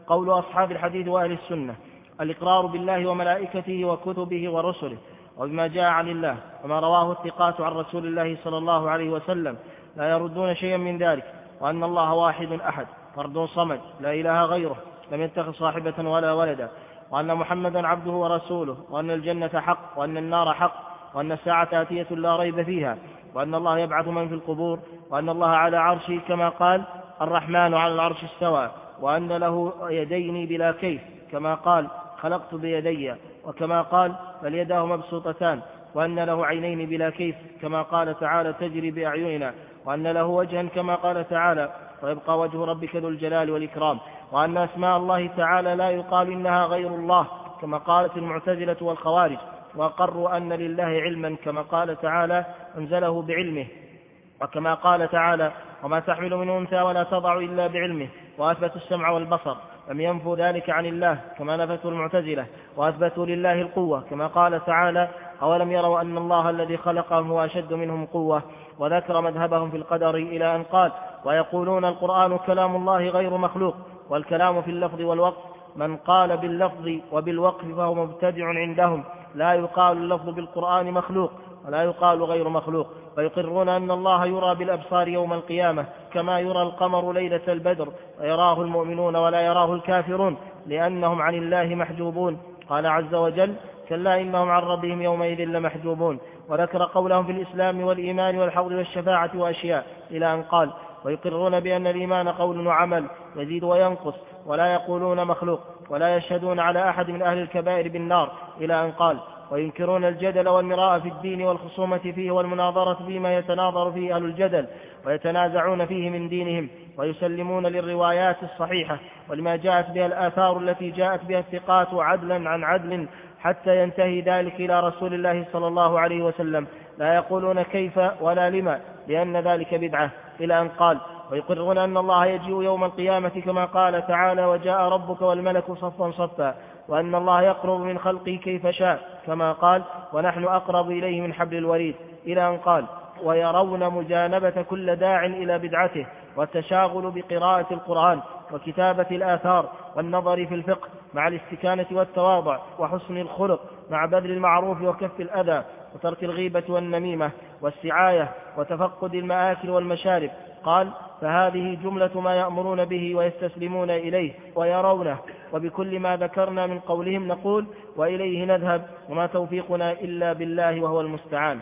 [SPEAKER 1] قول أصحاب الحديث وأهل السنة: الإقرار بالله وملائكته وكتبه ورسله وبما جاء عن الله وما رواه الثقات عن رسول الله صلى الله عليه وسلم لا يردون شيئا من ذلك، وأن الله واحد أحد فرد صمد لا إله غيره لم يتخذ صاحبة ولا ولدا، وأن محمدا عبده ورسوله، وأن الجنة حق وأن النار حق، وأن الساعة آتية لا ريب فيها، وأن الله يبعث من في القبور، وأن الله على عرشه كما قال الرحمن على العرش استوى، وأن له يدين بلا كيف كما قال خلقت بيدي، وكما قال بل يداه مبسوطتان، وأن له عينين بلا كيف كما قال تعالى تجري بأعيننا، وأن له وجها كما قال تعالى ويبقى وجه ربك ذو الجلال والإكرام، وأن أسماء الله تعالى لا يقال إنها غير الله كما قالت المعتزلة والخوارج، وأقروا أن لله علما كما قال تعالى أنزله بعلمه، وكما قال تعالى وما تحمل من أنثى ولا تضع إلا بعلمه، وأثبتوا السمع والبصر لم ينفوا ذلك عن الله كما نفته المعتزلة، وأثبتوا لله القوة كما قال تعالى أولم يروا أن الله الذي خلقهم هو أشد منهم قوة، وذكر مذهبهم في القدر إلى أن قال ويقولون القرآن كلام الله غير مخلوق، والكلام في اللفظ والوقف من قال باللفظ وبالوقف فهو مبتدع عندهم، لا يقال اللفظ بالقرآن مخلوق ولا يقال غير مخلوق، ويقرون أن الله يرى بالأبصار يوم القيامة كما يرى القمر ليلة البدر ويراه المؤمنون ولا يراه الكافرون لأنهم عن الله محجوبون. قال عز وجل كلا إنهم عن ربهم يومئذ لمحجوبون، وذكر قولهم في الإسلام والإيمان والحوض والشفاعة وأشياء إلى أن قال ويقرون بأن الإيمان قول وعمل يزيد وينقص ولا يقولون مخلوق، ولا يشهدون على أحد من أهل الكبائر بالنار إلى أن قال وينكرون الجدل والمراء في الدين والخصومة فيه والمناظرة فيما يتناظر فيه أهل الجدل ويتنازعون فيه من دينهم، ويسلمون للروايات الصحيحة ولما جاءت بها الآثار التي جاءت بها الثقات عدلا عن عدل حتى ينتهي ذلك إلى رسول الله صلى الله عليه وسلم، لا يقولون كيف ولا لما لأن ذلك بدعة إلى أن قال ويقرون أن الله يجيء يوم القيامة كما قال تعالى وجاء ربك والملك صفا صفا، وأن الله يقرب من خلقه كيف شاء كما قال ونحن أقرب إليه من حبل الوريد إلى أن قال ويرون مجانبة كل داع إلى بدعته والتشاغل بقراءة القرآن وكتابة الآثار والنظر في الفقه مع الاستكانة والتواضع وحسن الخلق مع بذل المعروف وكف الأذى وترك الغيبة والنميمة والسعاية وتفقد المآكل والمشارب. قال فهذه جملة ما يأمرون به ويستسلمون إليه ويرونه، وبكل ما ذكرنا من قولهم نقول وإليه نذهب وما توفيقنا إلا بالله وهو المستعان.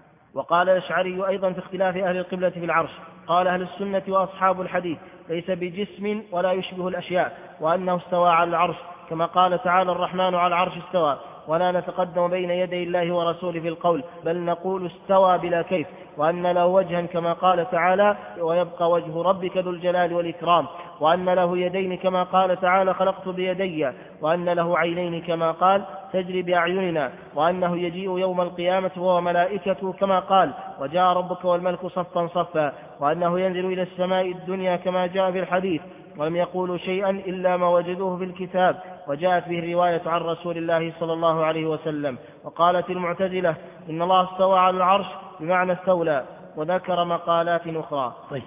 [SPEAKER 1] وقال الأشعري أيضا في اختلاف أهل القبلة في العرش قال أهل السنة وأصحاب الحديث ليس بجسم ولا يشبه الأشياء، وأنه استوى على العرش كما قال تعالى الرحمن على العرش استوى، ولا نتقدم بين يدي الله ورسوله في القول بل نقول استوى بلا كيف، وأن له وجها كما قال تعالى ويبقى وجه ربك ذو الجلال والإكرام، وأن له يدين كما قال تعالى خلقت بيدي، وأن له عينين كما قال تجري بأعيننا، وأنه يجيء يوم القيامة وهو ملائكته كما قال وجاء ربك والملك صفا صفا، وأنه ينزل إلى السماء الدنيا كما جاء في الحديث، ولم يقولوا شيئا إلا ما وجدوه في الكتاب وجاءت به الرواية عن رسول الله صلى الله عليه وسلم. وقالت المعتزلة إن الله استوى على العرش بمعنى استولى، وذكر مقالات أخرى.
[SPEAKER 2] طيب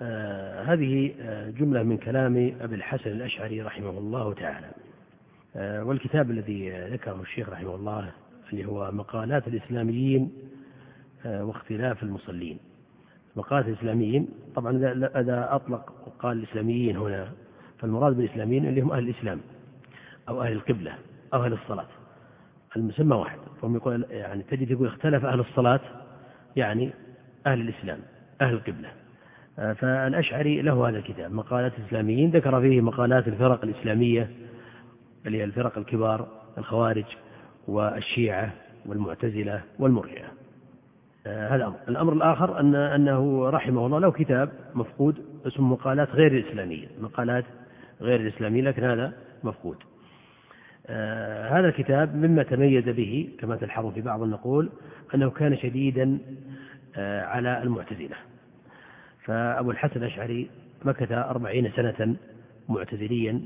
[SPEAKER 2] هذه جملة من كلام أبي الحسن الأشعري رحمه الله تعالى. والكتاب الذي ذكره الشيخ رحمه الله اللي هو مقالات الإسلاميين واختلاف المصلين. مقالات الإسلاميين طبعا إذا أطلق وقال الإسلاميين هنا فالمراد بالإسلاميين اللي هم أهل الإسلام أو أهل القبلة أو أهل الصلاة، المسمى واحد. فهم يقول يعني تجد يقول اختلف أهل الصلاة يعني أهل الإسلام أهل القبلة. فالأشعري له هذا الكتاب مقالات الإسلاميين، ذكر فيه مقالات الفرق الإسلامية اللي هي الفرق الكبار الخوارج والشيعة والمعتزلة والمرجئة. هذا أمر. الأمر الآخر أنه رحمه الله له كتاب مفقود اسمه مقالات غير الإسلامية، مقالات غير الإسلامية، لكن هذا مفقود. هذا الكتاب مما تميز به كما تلحظون في بعض النقول أنه كان شديدا على المعتزلة. فأبو الحسن الأشعري مكث 40 سنة معتزليا،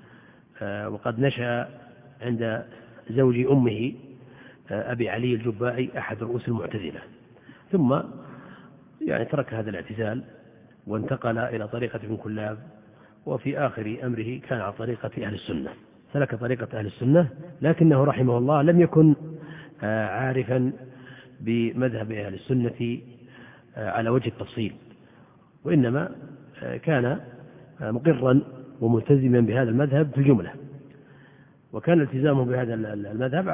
[SPEAKER 2] وقد نشأ عند زوج أمه أبي علي الجبائي أحد رؤوس المعتزلة، ثم يعني ترك هذا الاعتزال وانتقل إلى طريقة ابن كلاب وفي آخر أمره كان على طريقة أهل السنة، سلك طريقة أهل السنة، لكنه رحمه الله لم يكن عارفا بمذهب أهل السنة على وجه التفصيل، وإنما كان مقرا وملتزما بهذا المذهب في الجملة، وكان التزامه بهذا المذهب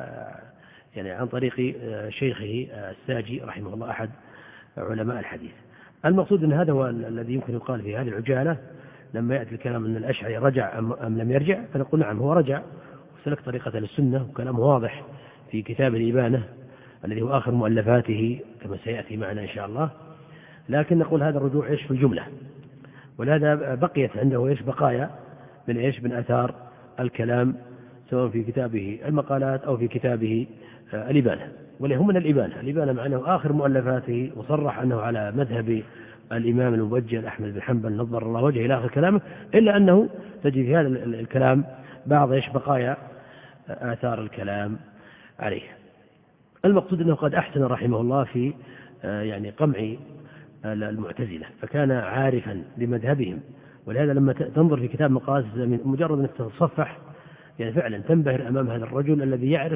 [SPEAKER 2] عن طريق شيخه الساجي رحمه الله أحد علماء الحديث. المقصود أن هذا هو الذي يمكن يقال في هذه العجالة لما يأتي الكلام أن الأشعري رجع أم لم يرجع، فنقول نعم هو رجع وسلك طريقة للسنة، وكلامه واضح في كتاب الإبانة الذي هو آخر مؤلفاته كما سيأتي معنا إن شاء الله. لكن نقول هذا الرجوع في الجملة، ولهذا بقيت عنده بقايا من آثار الكلام سواء في كتابه المقالات أو في كتابه الإبانة، وله من الإبانة مع أنه آخر مؤلفاته، وصرح أنه على مذهب الإمام المبجل أحمد بن حنبل نظر الله وجهه إلى آخر كلامه، إلا أنه تجد في هذا الكلام بعض بقايا آثار الكلام عليه. المقصود أنه قد أحسن رحمه الله في قمع المعتزلة، فكان عارفا بمذهبهم، ولهذا لما تنظر في كتاب مقاصد الزمين مجرد أن تتصفح فعلا تنبهر أمام هذا الرجل الذي يعرف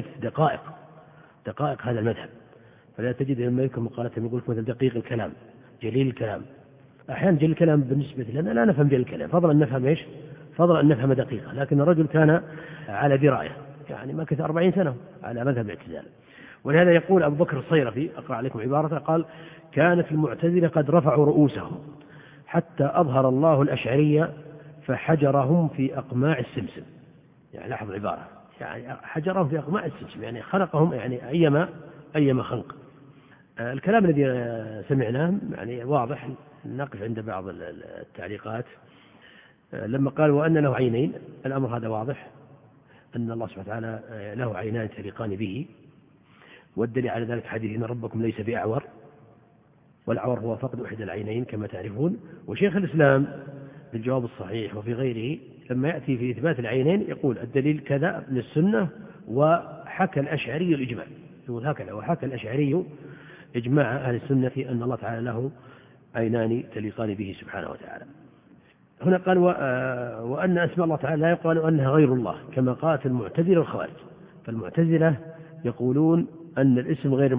[SPEAKER 2] دقائق هذا المذهب. فلا تجد لما يذكر مقالته يقول مثل دقيق الكلام، جليل الكلام. أحيانا جليل الكلام بالنسبة لنا لا نفهم جليل الكلام، فضلا أن نفهم دقيقة، لكن الرجل كان على دراية، ما كثر 40 سنة على مذهب الاعتزال. ولهذا يقول أبو بكر الصيرفي، أقرأ عليكم عبارته، قال: كانت المعتزلة قد رفعوا رؤوسهم حتى أظهر الله الأشعرية فحجرهم في أقماع السمسم. لاحظ العبارة، حجرهم في أقماع السمسم، خلقهم أيما خنق. الكلام الذي سمعناه واضح، نقف عند بعض التعليقات. لما قال وأن له عينين، الأمر هذا واضح، أن الله سبحانه وتعالى له عينان تليقان به، والدليل على ذلك حديث إن ربكم ليس بأعور، والعور هو فقد أحد العينين كما تعرفون. وشيخ الإسلام بالجواب الصحيح وفي غيره لما يأتي في إثبات العينين يقول الدليل كذا من السنة، وحكى الأشعري الإجماع، يقول هكذا، وحكى الأشعري إجماع أهل السنة أن الله تعالى له عينان تليقان به سبحانه وتعالى. هنا قال وأن أسماء الله تعالى لا يقال أنها غير الله كما قالت المعتزلة والخوارج. فالمعتزلة يقولون أن الاسم غير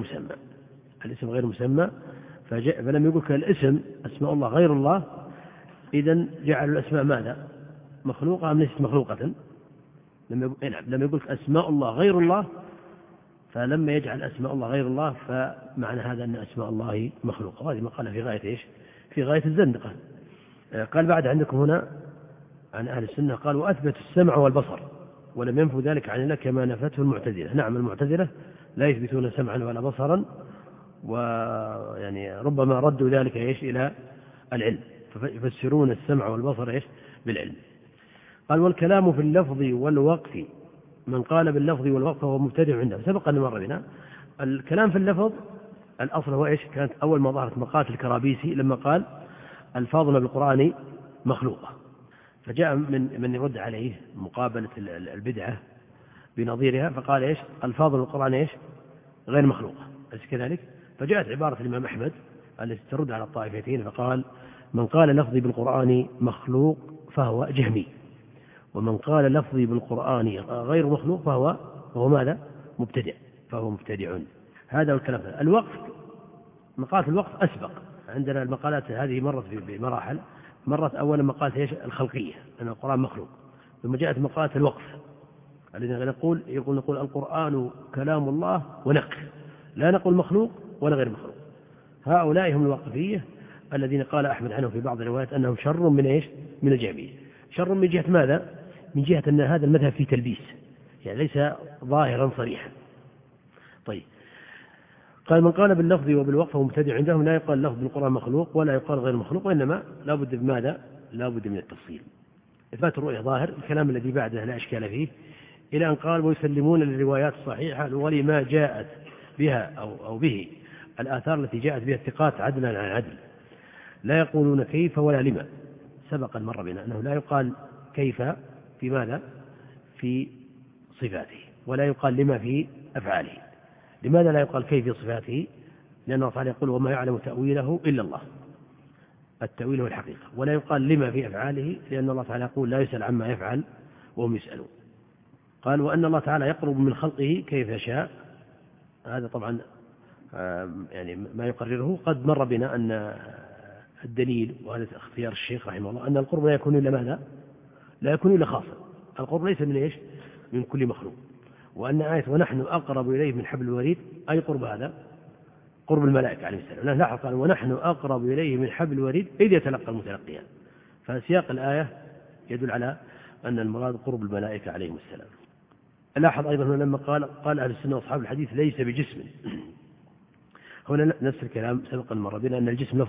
[SPEAKER 2] مسمى، فلم يقول الاسم أسماء الله غير الله، إذن جعلوا الأسماء ماذا؟ مخلوقة أم ليست مخلوقة؟ لم يقول أسماء الله غير الله، فلما يجعل أسماء الله غير الله فمعنى هذا أن أسماء الله مخلوقة، وهذه مقالة في غاية في غاية الزندقة. قال بعد عندكم هنا عن أهل السنة، قال وأثبت السمع والبصر ولم ينفوا ذلك عن الله كما نفته المعتزلة. نعم، المعتزلة لا يثبتون سمعا ولا بصرا، ربما ردوا ذلك إلى العلم، فيفسرون السمع والبصر بالعلم. قال والكلام في اللفظ والوقف، من قال باللفظ والوقف هو مبتدع عنده. سبق أن مر بنا الكلام في اللفظ، الأصل هو كانت أول ما ظهرت مقالة الكرابيسي لما قال ألفاظنا بالقرآن مخلوقة، فجاء من يرد عليه مقابلة البدعة بنظيرها فقال ألفاظ القرآن غير مخلوقة، أليس كذلك؟ فجاءت عبارة الإمام أحمد التي ترد على الطائفتين، فقال من قال لفظي بالقرآن مخلوق فهو جهمي، ومن قال لفظي بالقرآن غير مخلوق فهو ماذا؟ مبتدع. هذا الكلام. الوقف، مقالة الوقف أسبق عندنا، المقالات هذه مرت بمراحل. مرت أولا مقالة الخلقية أن القرآن مخلوق، ثم جاءت مقالة الوقف الذين نقول القرآن كلام الله ونقل، لا نقول مخلوق ولا غير مخلوق. هؤلاء هم الواقفية الذين قال أحمد عنهم في بعض الروايات أنهم شر من الجهمية. شر من جهة ماذا؟ من جهة أن هذا المذهب فيه تلبيس، ليس ظاهرا صريحا. طيب، قال من قال باللفظ وبالوقف مبتدع عندهم، لا يقال اللفظ بالقرآن مخلوق ولا يقال غير مخلوق، وإنما لا بد بماذا؟ لا بد من التفصيل. إثبات الرؤية ظاهر، الكلام الذي بعده لا إشكال فيه، إلى أن قال ويسلمون للروايات الصحيحة ولما جاءت بها أو به الآثار التي جاءت بها الثقات عدلا عن عدل، لا يقولون كيف ولا لما. سبق المرة بنا أنه لا يقال كيف في ماذا؟ في صفاته، ولا يقال لما في أفعاله. لماذا لا يقال كيف في صفاته؟ لأن الله تعالى يقول وما يعلم تأويله إلا الله. التأويل هو الحقيقة، ولا يقال لما في أفعاله، لأن الله تعالى يقول لا يسأل عما يفعل وهم يسألون. قال وأن الله تعالى يقرب من خلقه كيف يشاء، هذا طبعا يعني ما يقرره قد مر بنا أن الدليل، وهذا اختيار الشيخ رحمه الله، أن القرب لا يكون إلا ماذا؟ لا يكون إلا خاصا. القرب ليس من إيش؟ من كل مخلوق. وأن آية ونحن أقرب إليه من حبل الوريد، أي قرب هذا؟ قرب الملائكة عليه السلام. لاحظ قال ونحن أقرب إليه من حبل الوريد إذ يتلقى المتلقيان، فسياق الآية يدل على أن المراد قرب الملائكة عليهم السلام. لاحظ أيضا لما قال أهل السنة وأصحاب الحديث ليس بجسم، هنا نفس الكلام سبق مر بنا أن الجسم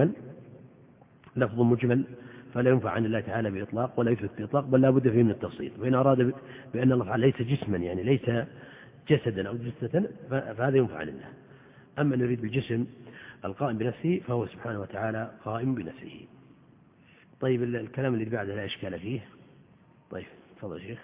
[SPEAKER 2] لفظ مجمل فلا ينفع عن الله تعالى بإطلاق ولا يثبت بإطلاق، بل لا بد فيه من التفصيل. وإن أراد بأن الله تعالى ليس جسما يعني ليس جسدا أو جثة فهذا ينفع عن الله. أما نريد بالجسم القائم بنفسه فهو سبحانه وتعالى قائم بنفسه. طيب الكلام اللي بعده لا إشكال فيه. طيب تفضل شيخ.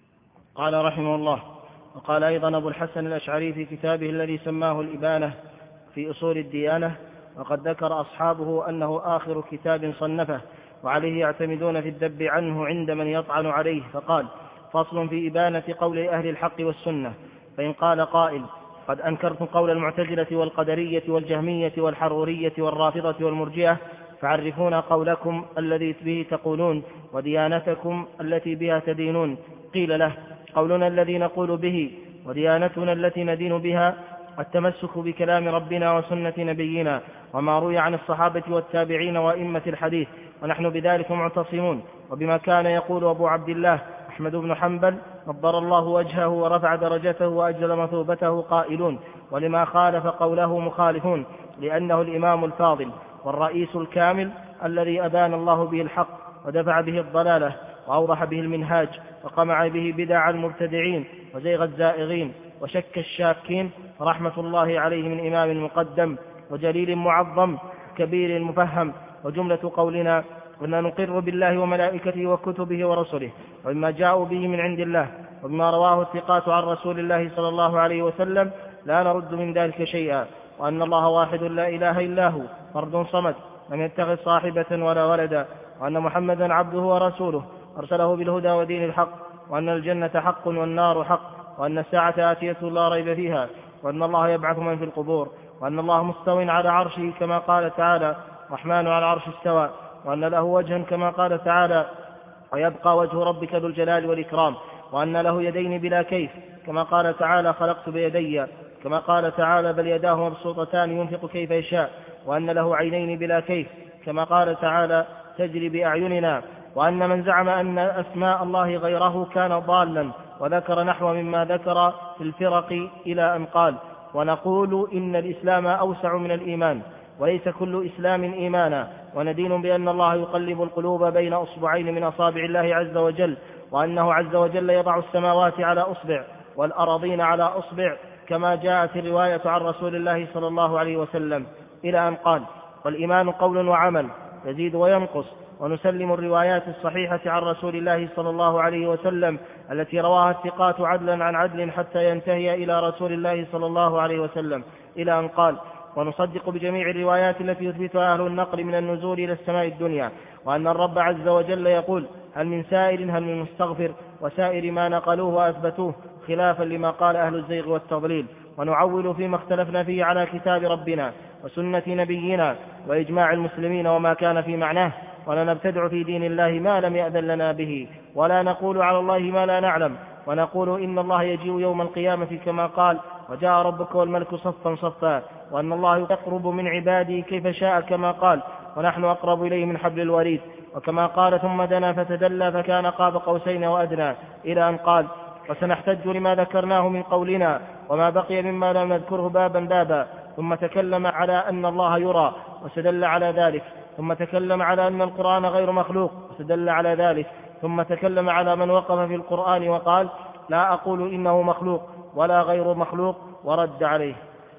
[SPEAKER 1] قال رحمه الله: وقال أيضا أبو الحسن الأشعري في كتابه الذي سماه الإبانة في أصول الديانة، وقد ذكر أصحابه أنه آخر كتاب صنفه وعليه يعتمدون في الذب عنه عند من يطعن عليه، فقال: فصل في إبانة قول أهل الحق والسنة. فإن قال قائل: قد أنكرتم قول المعتزلة والقدرية والجهمية والحرورية والرافضة والمرجئة، فعرفونا قولكم الذي به تقولون وديانتكم التي بها تدينون. قيل له: قولنا الذي نقول به وديانتنا التي ندين بها التمسك بكلام ربنا وسنة نبينا وما روي عن الصحابة والتابعين وأئمة الحديث، ونحن بذلك معتصمون، وبما كان يقول أبو عبد الله أحمد بن حنبل نضر الله وجهه ورفع درجته وأجل مثوبته قائلون، ولما خالف قوله مخالفون، لأنه الإمام الفاضل والرئيس الكامل الذي أبان الله به الحق ودفع به الضلالة وأوضح به المنهاج وقمع به بدع المبتدعين وزيغ الزائغين وشك الشاكين، رحمة الله عليه من إمام مقدم وجليل معظم كبير مفهم. وجملة قولنا أن نقر بالله وملائكته وكتبه ورسله وبما جاءوا به من عند الله وبما رواه الثقات عن رسول الله صلى الله عليه وسلم لا نرد من ذلك شيئا، وأن الله واحد لا إله إلا هو فرد صمد لم يتخذ صاحبة ولا ولدا، وأن محمدا عبده ورسوله أرسله بالهدى ودين الحق، وأن الجنة حق والنار حق، وأن الساعة آتية لا ريب فيها، وأن الله يبعث من في القبور، وأن الله مستو على عرشه كما قال تعالى الرحمن على العرش استوى، وأن له وجها كما قال تعالى ويبقى وجه ربك ذو الجلال والإكرام، وأن له يدين بلا كيف كما قال تعالى خلقت بيدي، كما قال تعالى بل يداه مبسوطتان ينفق كيف يشاء، وأن له عينين بلا كيف كما قال تعالى تجري بأعيننا، وأن من زعم أن أسماء الله غيره كان ضالا، وذكر نحو مما ذكر في الفرق إلى أن قال: ونقول إن الإسلام أوسع من الإيمان وليس كل إسلام إيمانا، وندين بأن الله يقلب القلوب بين أصبعين من أصابع الله عز وجل، وأنه عز وجل يضع السماوات على أصبع والأراضين على أصبع كما جاءت الرواية عن رسول الله صلى الله عليه وسلم، إلى أن قال: والإيمان قول وعمل يزيد وينقص، ونسلم الروايات الصحيحة عن رسول الله صلى الله عليه وسلم التي رواها الثقات عدلا عن عدل حتى ينتهي إلى رسول الله صلى الله عليه وسلم، إلى أن قال: ونصدق بجميع الروايات التي يثبتها أهل النقل من النزول إلى السماء الدنيا، وأن الرب عز وجل يقول: هل من سائل هل من مستغفر، وسائر ما نقلوه وأثبتوه خلافا لما قال أهل الزيغ والتضليل، ونعول فيما اختلفنا فيه على كتاب ربنا وسنة نبينا وإجماع المسلمين وما كان في معناه، ولا نبتدع في دين الله ما لم يأذن لنا به، ولا نقول على الله ما لا نعلم، ونقول إن الله يجيء يوم القيامة كما قال: وجاء ربك والملك صفا صفا، وأن الله يقرب من عباده كيف شاء كما قال: ونحن أقرب إليه من حبل الوريد، وكما قال: ثم دنا فتدلى فكان قاب قوسين وأدنى، إلى أن قال: وسنحتج لما ذكرناه من قولنا وما بقي مما لم نذكره بابا بابا، ثم تكلم على أن الله يرى وسدل على ذلك، ثم تكلم على أن القرآن غير مخلوق وسدل على ذلك، ثم تكلم على من وقف في القرآن وقال: لا أقول إنه مخلوق ولا غير مخلوق، ورد عليه.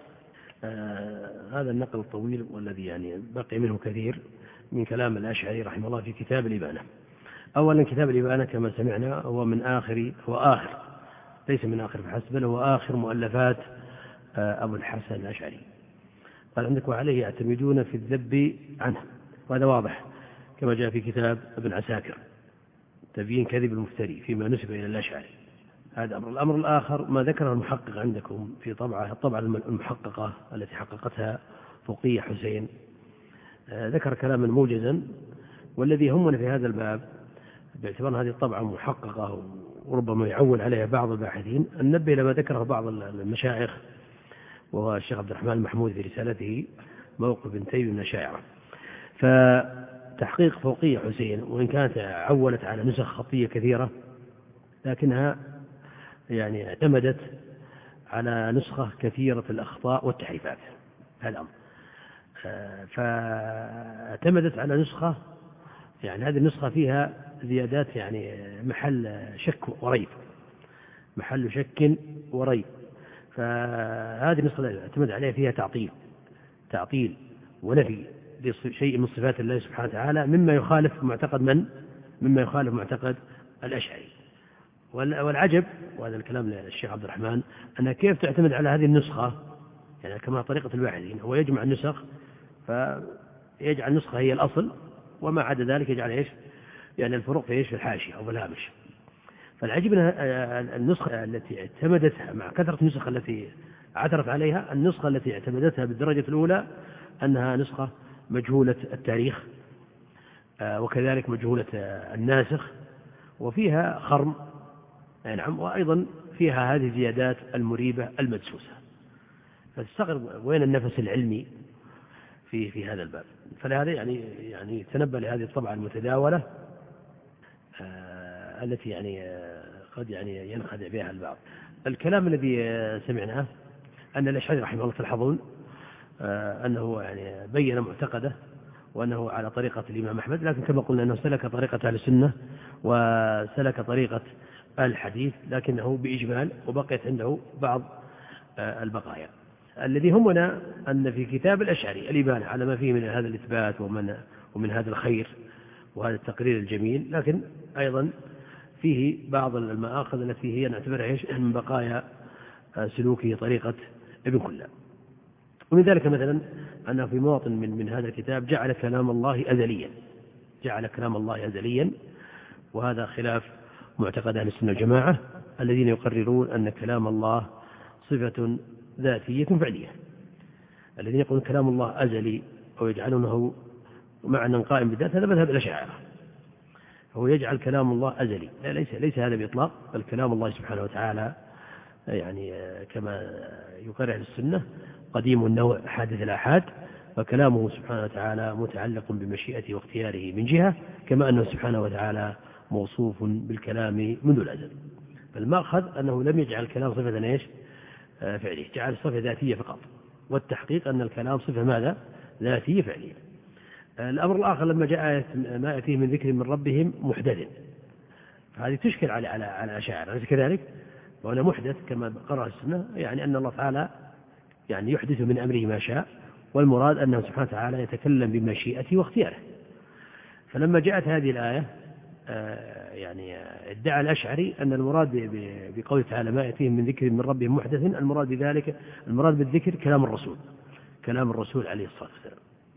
[SPEAKER 2] هذا النقل الطويل والذي يعني بقي منه كثير من كلام الأشعري رحمه الله في كتاب الإبانة. أولا كتاب الإبانة كما سمعنا هو آخر ليس من آخر فحسب، بل هو آخر مؤلفات أبو الحسن الأشعري. قال عندك: وعليه يعتمدون في الذب عنه، وهذا واضح كما جاء في كتاب ابن عساكر تبيين كذب المفتري فيما نسب إلى الأشعري. هذا أمر. الأمر الآخر ما ذكره المحقق عندكم في الطبعة المحققة التي حققتها فوقية حسين، ذكر كلاما موجزا، والذي يهمنا في هذا الباب باعتبار هذه الطبعة محققة وربما يعول عليها بعض الباحثين أن ننبه لما ذكره بعض المشايخ، وهو الشيخ عبد الرحمن المحمود في رسالته موقف ابن تيمية من الأشاعرة. فتحقيق فوقية حسين وإن كانت عولت على نسخ خطية كثيرة لكنها يعني اعتمدت على نسخة كثيرة الأخطاء والتحريفات. هذا الأمر. فاعتمدت على نسخة يعني هذه النسخة فيها زيادات يعني محل شك وريب، محل شك وريب. فهذه النسخة التي اعتمد عليها فيها تعطيل ونفي لشيء من صفات الله سبحانه وتعالى مما يخالف معتقد الأشعري. والعجب، وهذا الكلام للشيخ عبد الرحمن، أنها كيف تعتمد على هذه النسخة يعني كما طريقة الباحثين، هو يجمع النسخ فيجعل النسخة هي الأصل وما عدا ذلك يجعل إيش يعني الفروق في إيش في الحاشية أو في الهامش. فالعجب أن النسخة التي اعتمدتها مع كثرة النسخ التي عثرت عليها، النسخة التي اعتمدتها بالدرجة الأولى أنها نسخة مجهولة التاريخ وكذلك مجهولة الناسخ وفيها خرم نعم، وأيضا فيها هذه الزيادات المريبة المدسوسة. فتستغرب وين النفس العلمي في هذا الباب. فلهذا يعني تنبه لهذه الطبعة المتداولة التي يعني قد يعني ينخدع بها البعض. الكلام الذي سمعناه أن الأشعري رحمه الله تلحظون أنه يعني بين معتقده وأنه على طريقة الإمام أحمد، لكن كما قلنا أنه سلك طريقة أهل السنة وسلك طريقة الحديث لكنه بإجمال، وبقيت عنده بعض البقايا. الذي همنا أن في كتاب الأشعري الإبانة على ما فيه من هذا الإثبات ومن هذا الخير وهذا التقرير الجميل، لكن أيضا فيه بعض المآخذ التي هي نعتبرها من بقايا سلوكه طريقة ابن كلاب. ومن ذلك مثلا أنه في مواطن من هذا الكتاب جعل كلام الله أزليا، وهذا خلاف معتقد أهل السنة والجماعة الذين يقررون أن كلام الله صفة ذاتية فعلية. الذين يقولون كلام الله أزلي أو يجعلونه معنى قائم بالذات هذا مذهب الأشاعرة، هو يجعل كلام الله أزلي. لا، ليس هذا بإطلاق، بل كلام الله سبحانه وتعالى يعني كما يقرر أهل السنة قديم النوع حادث الآحاد، فكلامه سبحانه وتعالى متعلق بمشيئته واختياره من جهة، كما أنه سبحانه وتعالى موصوف بالكلام منذ الأزل. فالمأخذ أنه لم يجعل الكلام صفة إيش فعلية، جعل صفة ذاتية فقط، والتحقيق أن الكلام صفة ماذا ذاتية فعلية. الأمر الآخر لما جاء ما يأتيه من ذكر من ربهم محدث، هذه تشكل على الأشاعرة، أليس كذلك؟ وأنا محدث كما قرأ السنة يعني أن الله تعالى يعني يحدث من أمره ما شاء، والمراد أنه سبحانه وتعالى يتكلم بمشيئته واختياره. فلما جاءت هذه الآية يعني ادعى الأشعري أن المراد بقوله تعالى ما يأتيهم من ذكر من ربهم محدث، المراد بالذكر كلام الرسول عليه الصلاة والسلام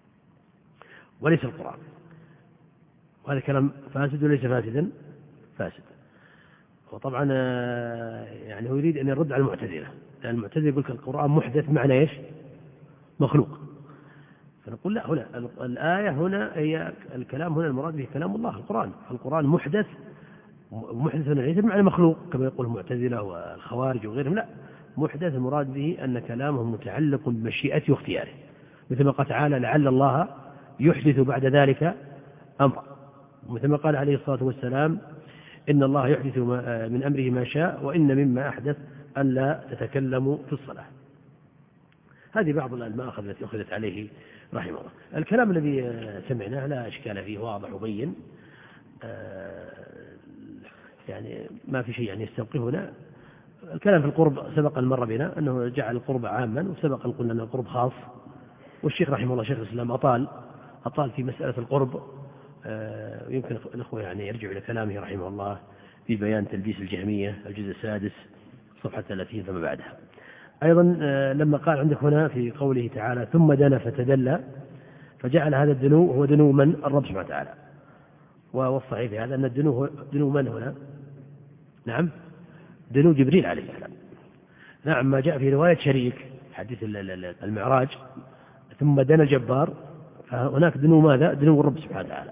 [SPEAKER 2] وليس القرآن. وهذا كلام فاسد وليس فاسدا؟ فاسد. وطبعا يعني هو يريد أن يرد على المعتزلة، لأن المعتزلة يقول القرآن محدث معنى إيش؟ مخلوق. فنقول لا، هنا الآية هنا هي الكلام هنا المراد به كلام الله القرآن محدث هنا ليس بمعنى مخلوق كما يقول المعتزلة والخوارج وغيرهم، لا، محدث المراد به أن كلامه متعلق بمشيئته واختياره، مثل ما قال تعالى لعل الله يحدث بعد ذلك أمرا، مثل ما قال عليه الصلاة والسلام إن الله يحدث من أمره ما شاء وإن مما أحدث أن لا تتكلموا في الصلاة. هذه بعض المآخذ التي أخذت عليه رحمه الله. الكلام الذي سمعناه لا إشكال فيه، واضح وبين، يعني ما في شيء يعني يستوقفنا. الكلام في القرب سبق المر بنا أنه جعل القرب عاما، وسبق أن قلنا أن القرب خاص، والشيخ رحمه الله شيخ الإسلام أطال في مسألة القرب. يمكن الأخوة يعني يرجع إلى كلامه رحمه الله في بيان تلبيس الجهمية الجزء السادس صفحة 30 فما بعدها. أيضا لما قال عندك هنا في قوله تعالى ثم دنا فتدلى، فجعل هذا الدنو هو دنو من؟ الرب سبحانه وتعالى. والصحيح في هذا أن الدنو هو دنو من هنا؟ نعم، دنو جبريل عليه السلام. نعم، ما جاء في رواية شريك حديث المعراج ثم دنا الجبار، فهناك دنو ماذا؟ دنو الرب سبحانه وتعالى.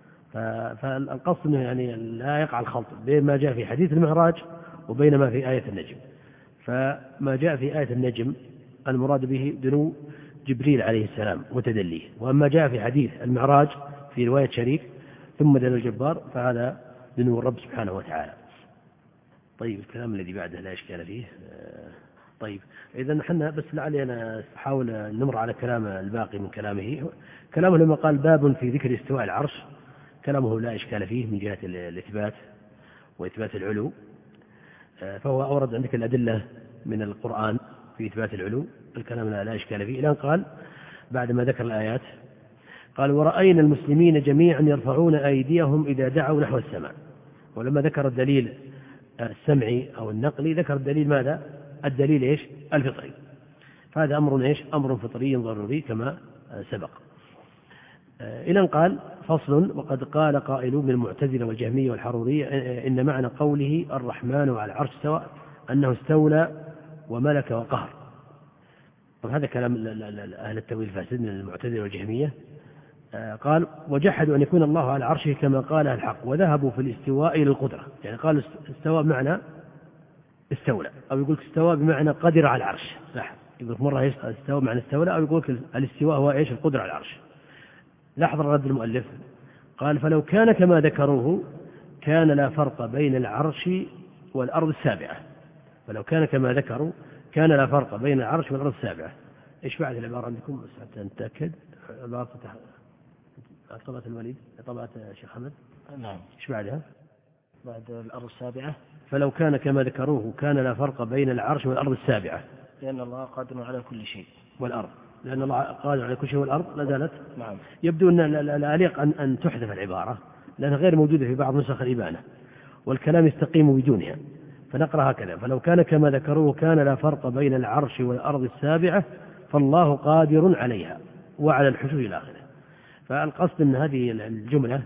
[SPEAKER 2] فالقصد يعني لا يقع الخلط بين ما جاء في حديث المعراج وبين ما في آية النجم. فما جاء في آية النجم المراد به دنو جبريل عليه السلام وتدليه، وأما جاء في حديث المعراج في رواية شريك ثم دنا الجبار فهذا دنو الرب سبحانه وتعالى. طيب، الكلام الذي بعده لا إشكال فيه. طيب، إذا نحن بس لعلي أنا أحاول نمر على كلام الباقي من كلامه. كلامه لما قال باب في ذكر استواء العرش، كلامه لا إشكال فيه من جهة الإثبات وإثبات العلو، فهو أورد عندك الأدلة من القرآن في إثبات العلو، الكلام لا إشكال فيه. الآن قال بعد ما ذكر الآيات قال ورأينا المسلمين جميعا يرفعون أيديهم إذا دعوا نحو السماء. ولما ذكر الدليل السمعي أو النقلي ذكر الدليل ماذا؟ الدليل إيش؟ الفطري. فهذا أمر إيش؟ أمر فطري ضروري كما سبق. إلى أن قال فصل وقد قال قائل من المعتزلة والجهمية والحرورية إن معنى قوله الرحمن على العرش استوى أنه استولى وملك وقهر. هذا كلام أهل التأويل الفاسد من المعتزلة والجهمية. قال وجحدوا أن يكون الله على عرشه كما قال الحق، وذهبوا في الاستواء إلى القدرة، يعني قال استوى بمعنى استولى، أو يقول استوى بمعنى قدر على العرش. لاحظ، يقول مرة استوى بمعنى استولى، أو يقول الاستواء هو إيش؟ القدرة على العرش. لاحظ رد المؤلف، قال فلو كان كما ذكروه كان لا فرق بين العرش والأرض السابعة. فلو كان كما ذكروا كان لا فرق بين العرش والأرض السابعة. إيش بعد العبارة عندكم بس حتى نتأكد؟ عبارة طبعة الوليد، طبعة الشيخ حمد.
[SPEAKER 1] نعم.
[SPEAKER 2] إيش بعدها؟
[SPEAKER 1] بعد الأرض السابعة
[SPEAKER 2] فلو كان كما ذكروه كان لا فرق بين العرش والأرض السابعة،
[SPEAKER 1] لأن الله قادر على كل شيء.
[SPEAKER 2] والأرض، لأن الله قادر على كل شيء والأرض لا زالت.
[SPEAKER 1] نعم.
[SPEAKER 2] يبدو أن لا يليق أن تحذف العبارة لأنها غير موجودة في بعض نسخ الإبانة، والكلام يستقيم بدونها. فنقرأ هكذا فلو كان كما ذكروه كان لا فرق بين العرش والأرض السابعة فالله قادر عليها وعلى الحشور إلى آخره. فالقصد أن هذه الجملة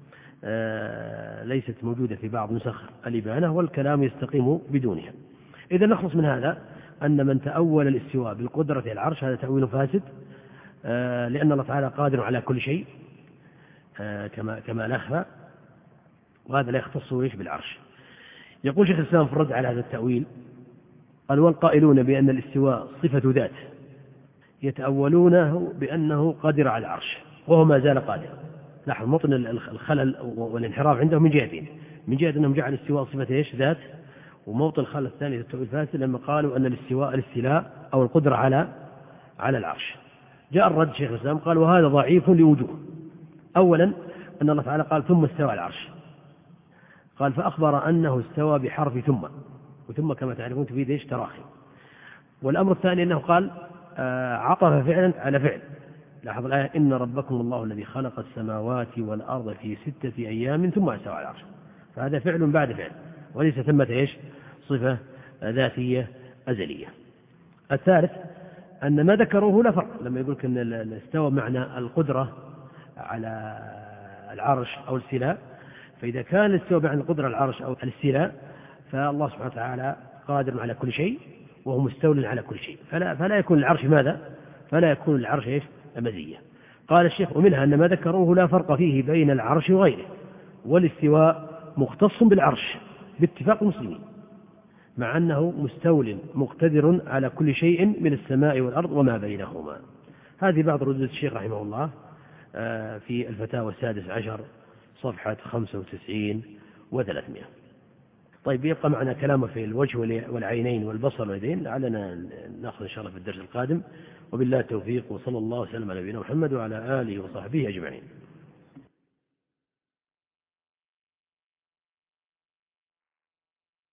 [SPEAKER 2] ليست موجودة في بعض نسخ الإبانة، والكلام يستقيم بدونها. إذا نخلص من هذا أن من تأول الاستواء بالقدرة على العرش هذا تأويل فاسد، لأن الله تعالى قادر على كل شيء كما نخفى، وهذا لا يختص بالعرش. يقول شيخ الإسلام في الرد على هذا التأويل قال والقائلون بأن الاستواء صفة ذات يتأولونه بأنه قادر على العرش وهو ما زال قادر. لاحظ مطن الخلل والانحراف عندهم من جهتين، من جهة أنهم جعل الاستواء صفة إيش؟ ذات، وموطن الخلل الثاني التأويل الفاسد لما قالوا أن الاستواء الاستيلاء أو القدرة على العرش. جاء الرد شيخ الإسلام قال وهذا ضعيف لوجوه. أولا أن الله تعالى قال ثم استوى على العرش، قال فأخبر أنه استوى بحرف ثم، وثم كما تعرفون تفيد إيش؟ تراخي. والأمر الثاني أنه قال عطف فعلا على فعل. لاحظ الآية إن ربكم الله الذي خلق السماوات والأرض في 6 أيام ثم استوى على العرش، فهذا فعل بعد فعل وليس ثمة إيش؟ صفة ذاتية أزلية. الثالث أن ما ذكروه لا فرق لما يقول أن الاستوى معنى القدرة على العرش أو الاستيلاء، فإذا كان الاستواء معنى القدرة على العرش أو الاستيلاء فالله سبحانه وتعالى قادر على كل شيء وهو مستول على كل شيء، فلا يكون العرش ماذا؟ فلا يكون العرش إيش؟ مزية. قال الشيخ ومنها أن ما ذكروه لا فرق فيه بين العرش وغيره، والاستواء مختص بالعرش باتفاق المسلمين، مع أنه مستول مقتدر على كل شيء من السماء والأرض وما بينهما. هذه بعض ردود الشيخ رحمه الله في الفتاوى 16 صفحة 95 و300. طيب، يبقى معنا كلامه في الوجه والعينين والبصر واليدين، لعلنا نأخذ إن شاء الله في الدرس القادم. وبالله التوفيق، وصلى الله وسلم على نبينا محمد وعلى آله وصحبه أجمعين.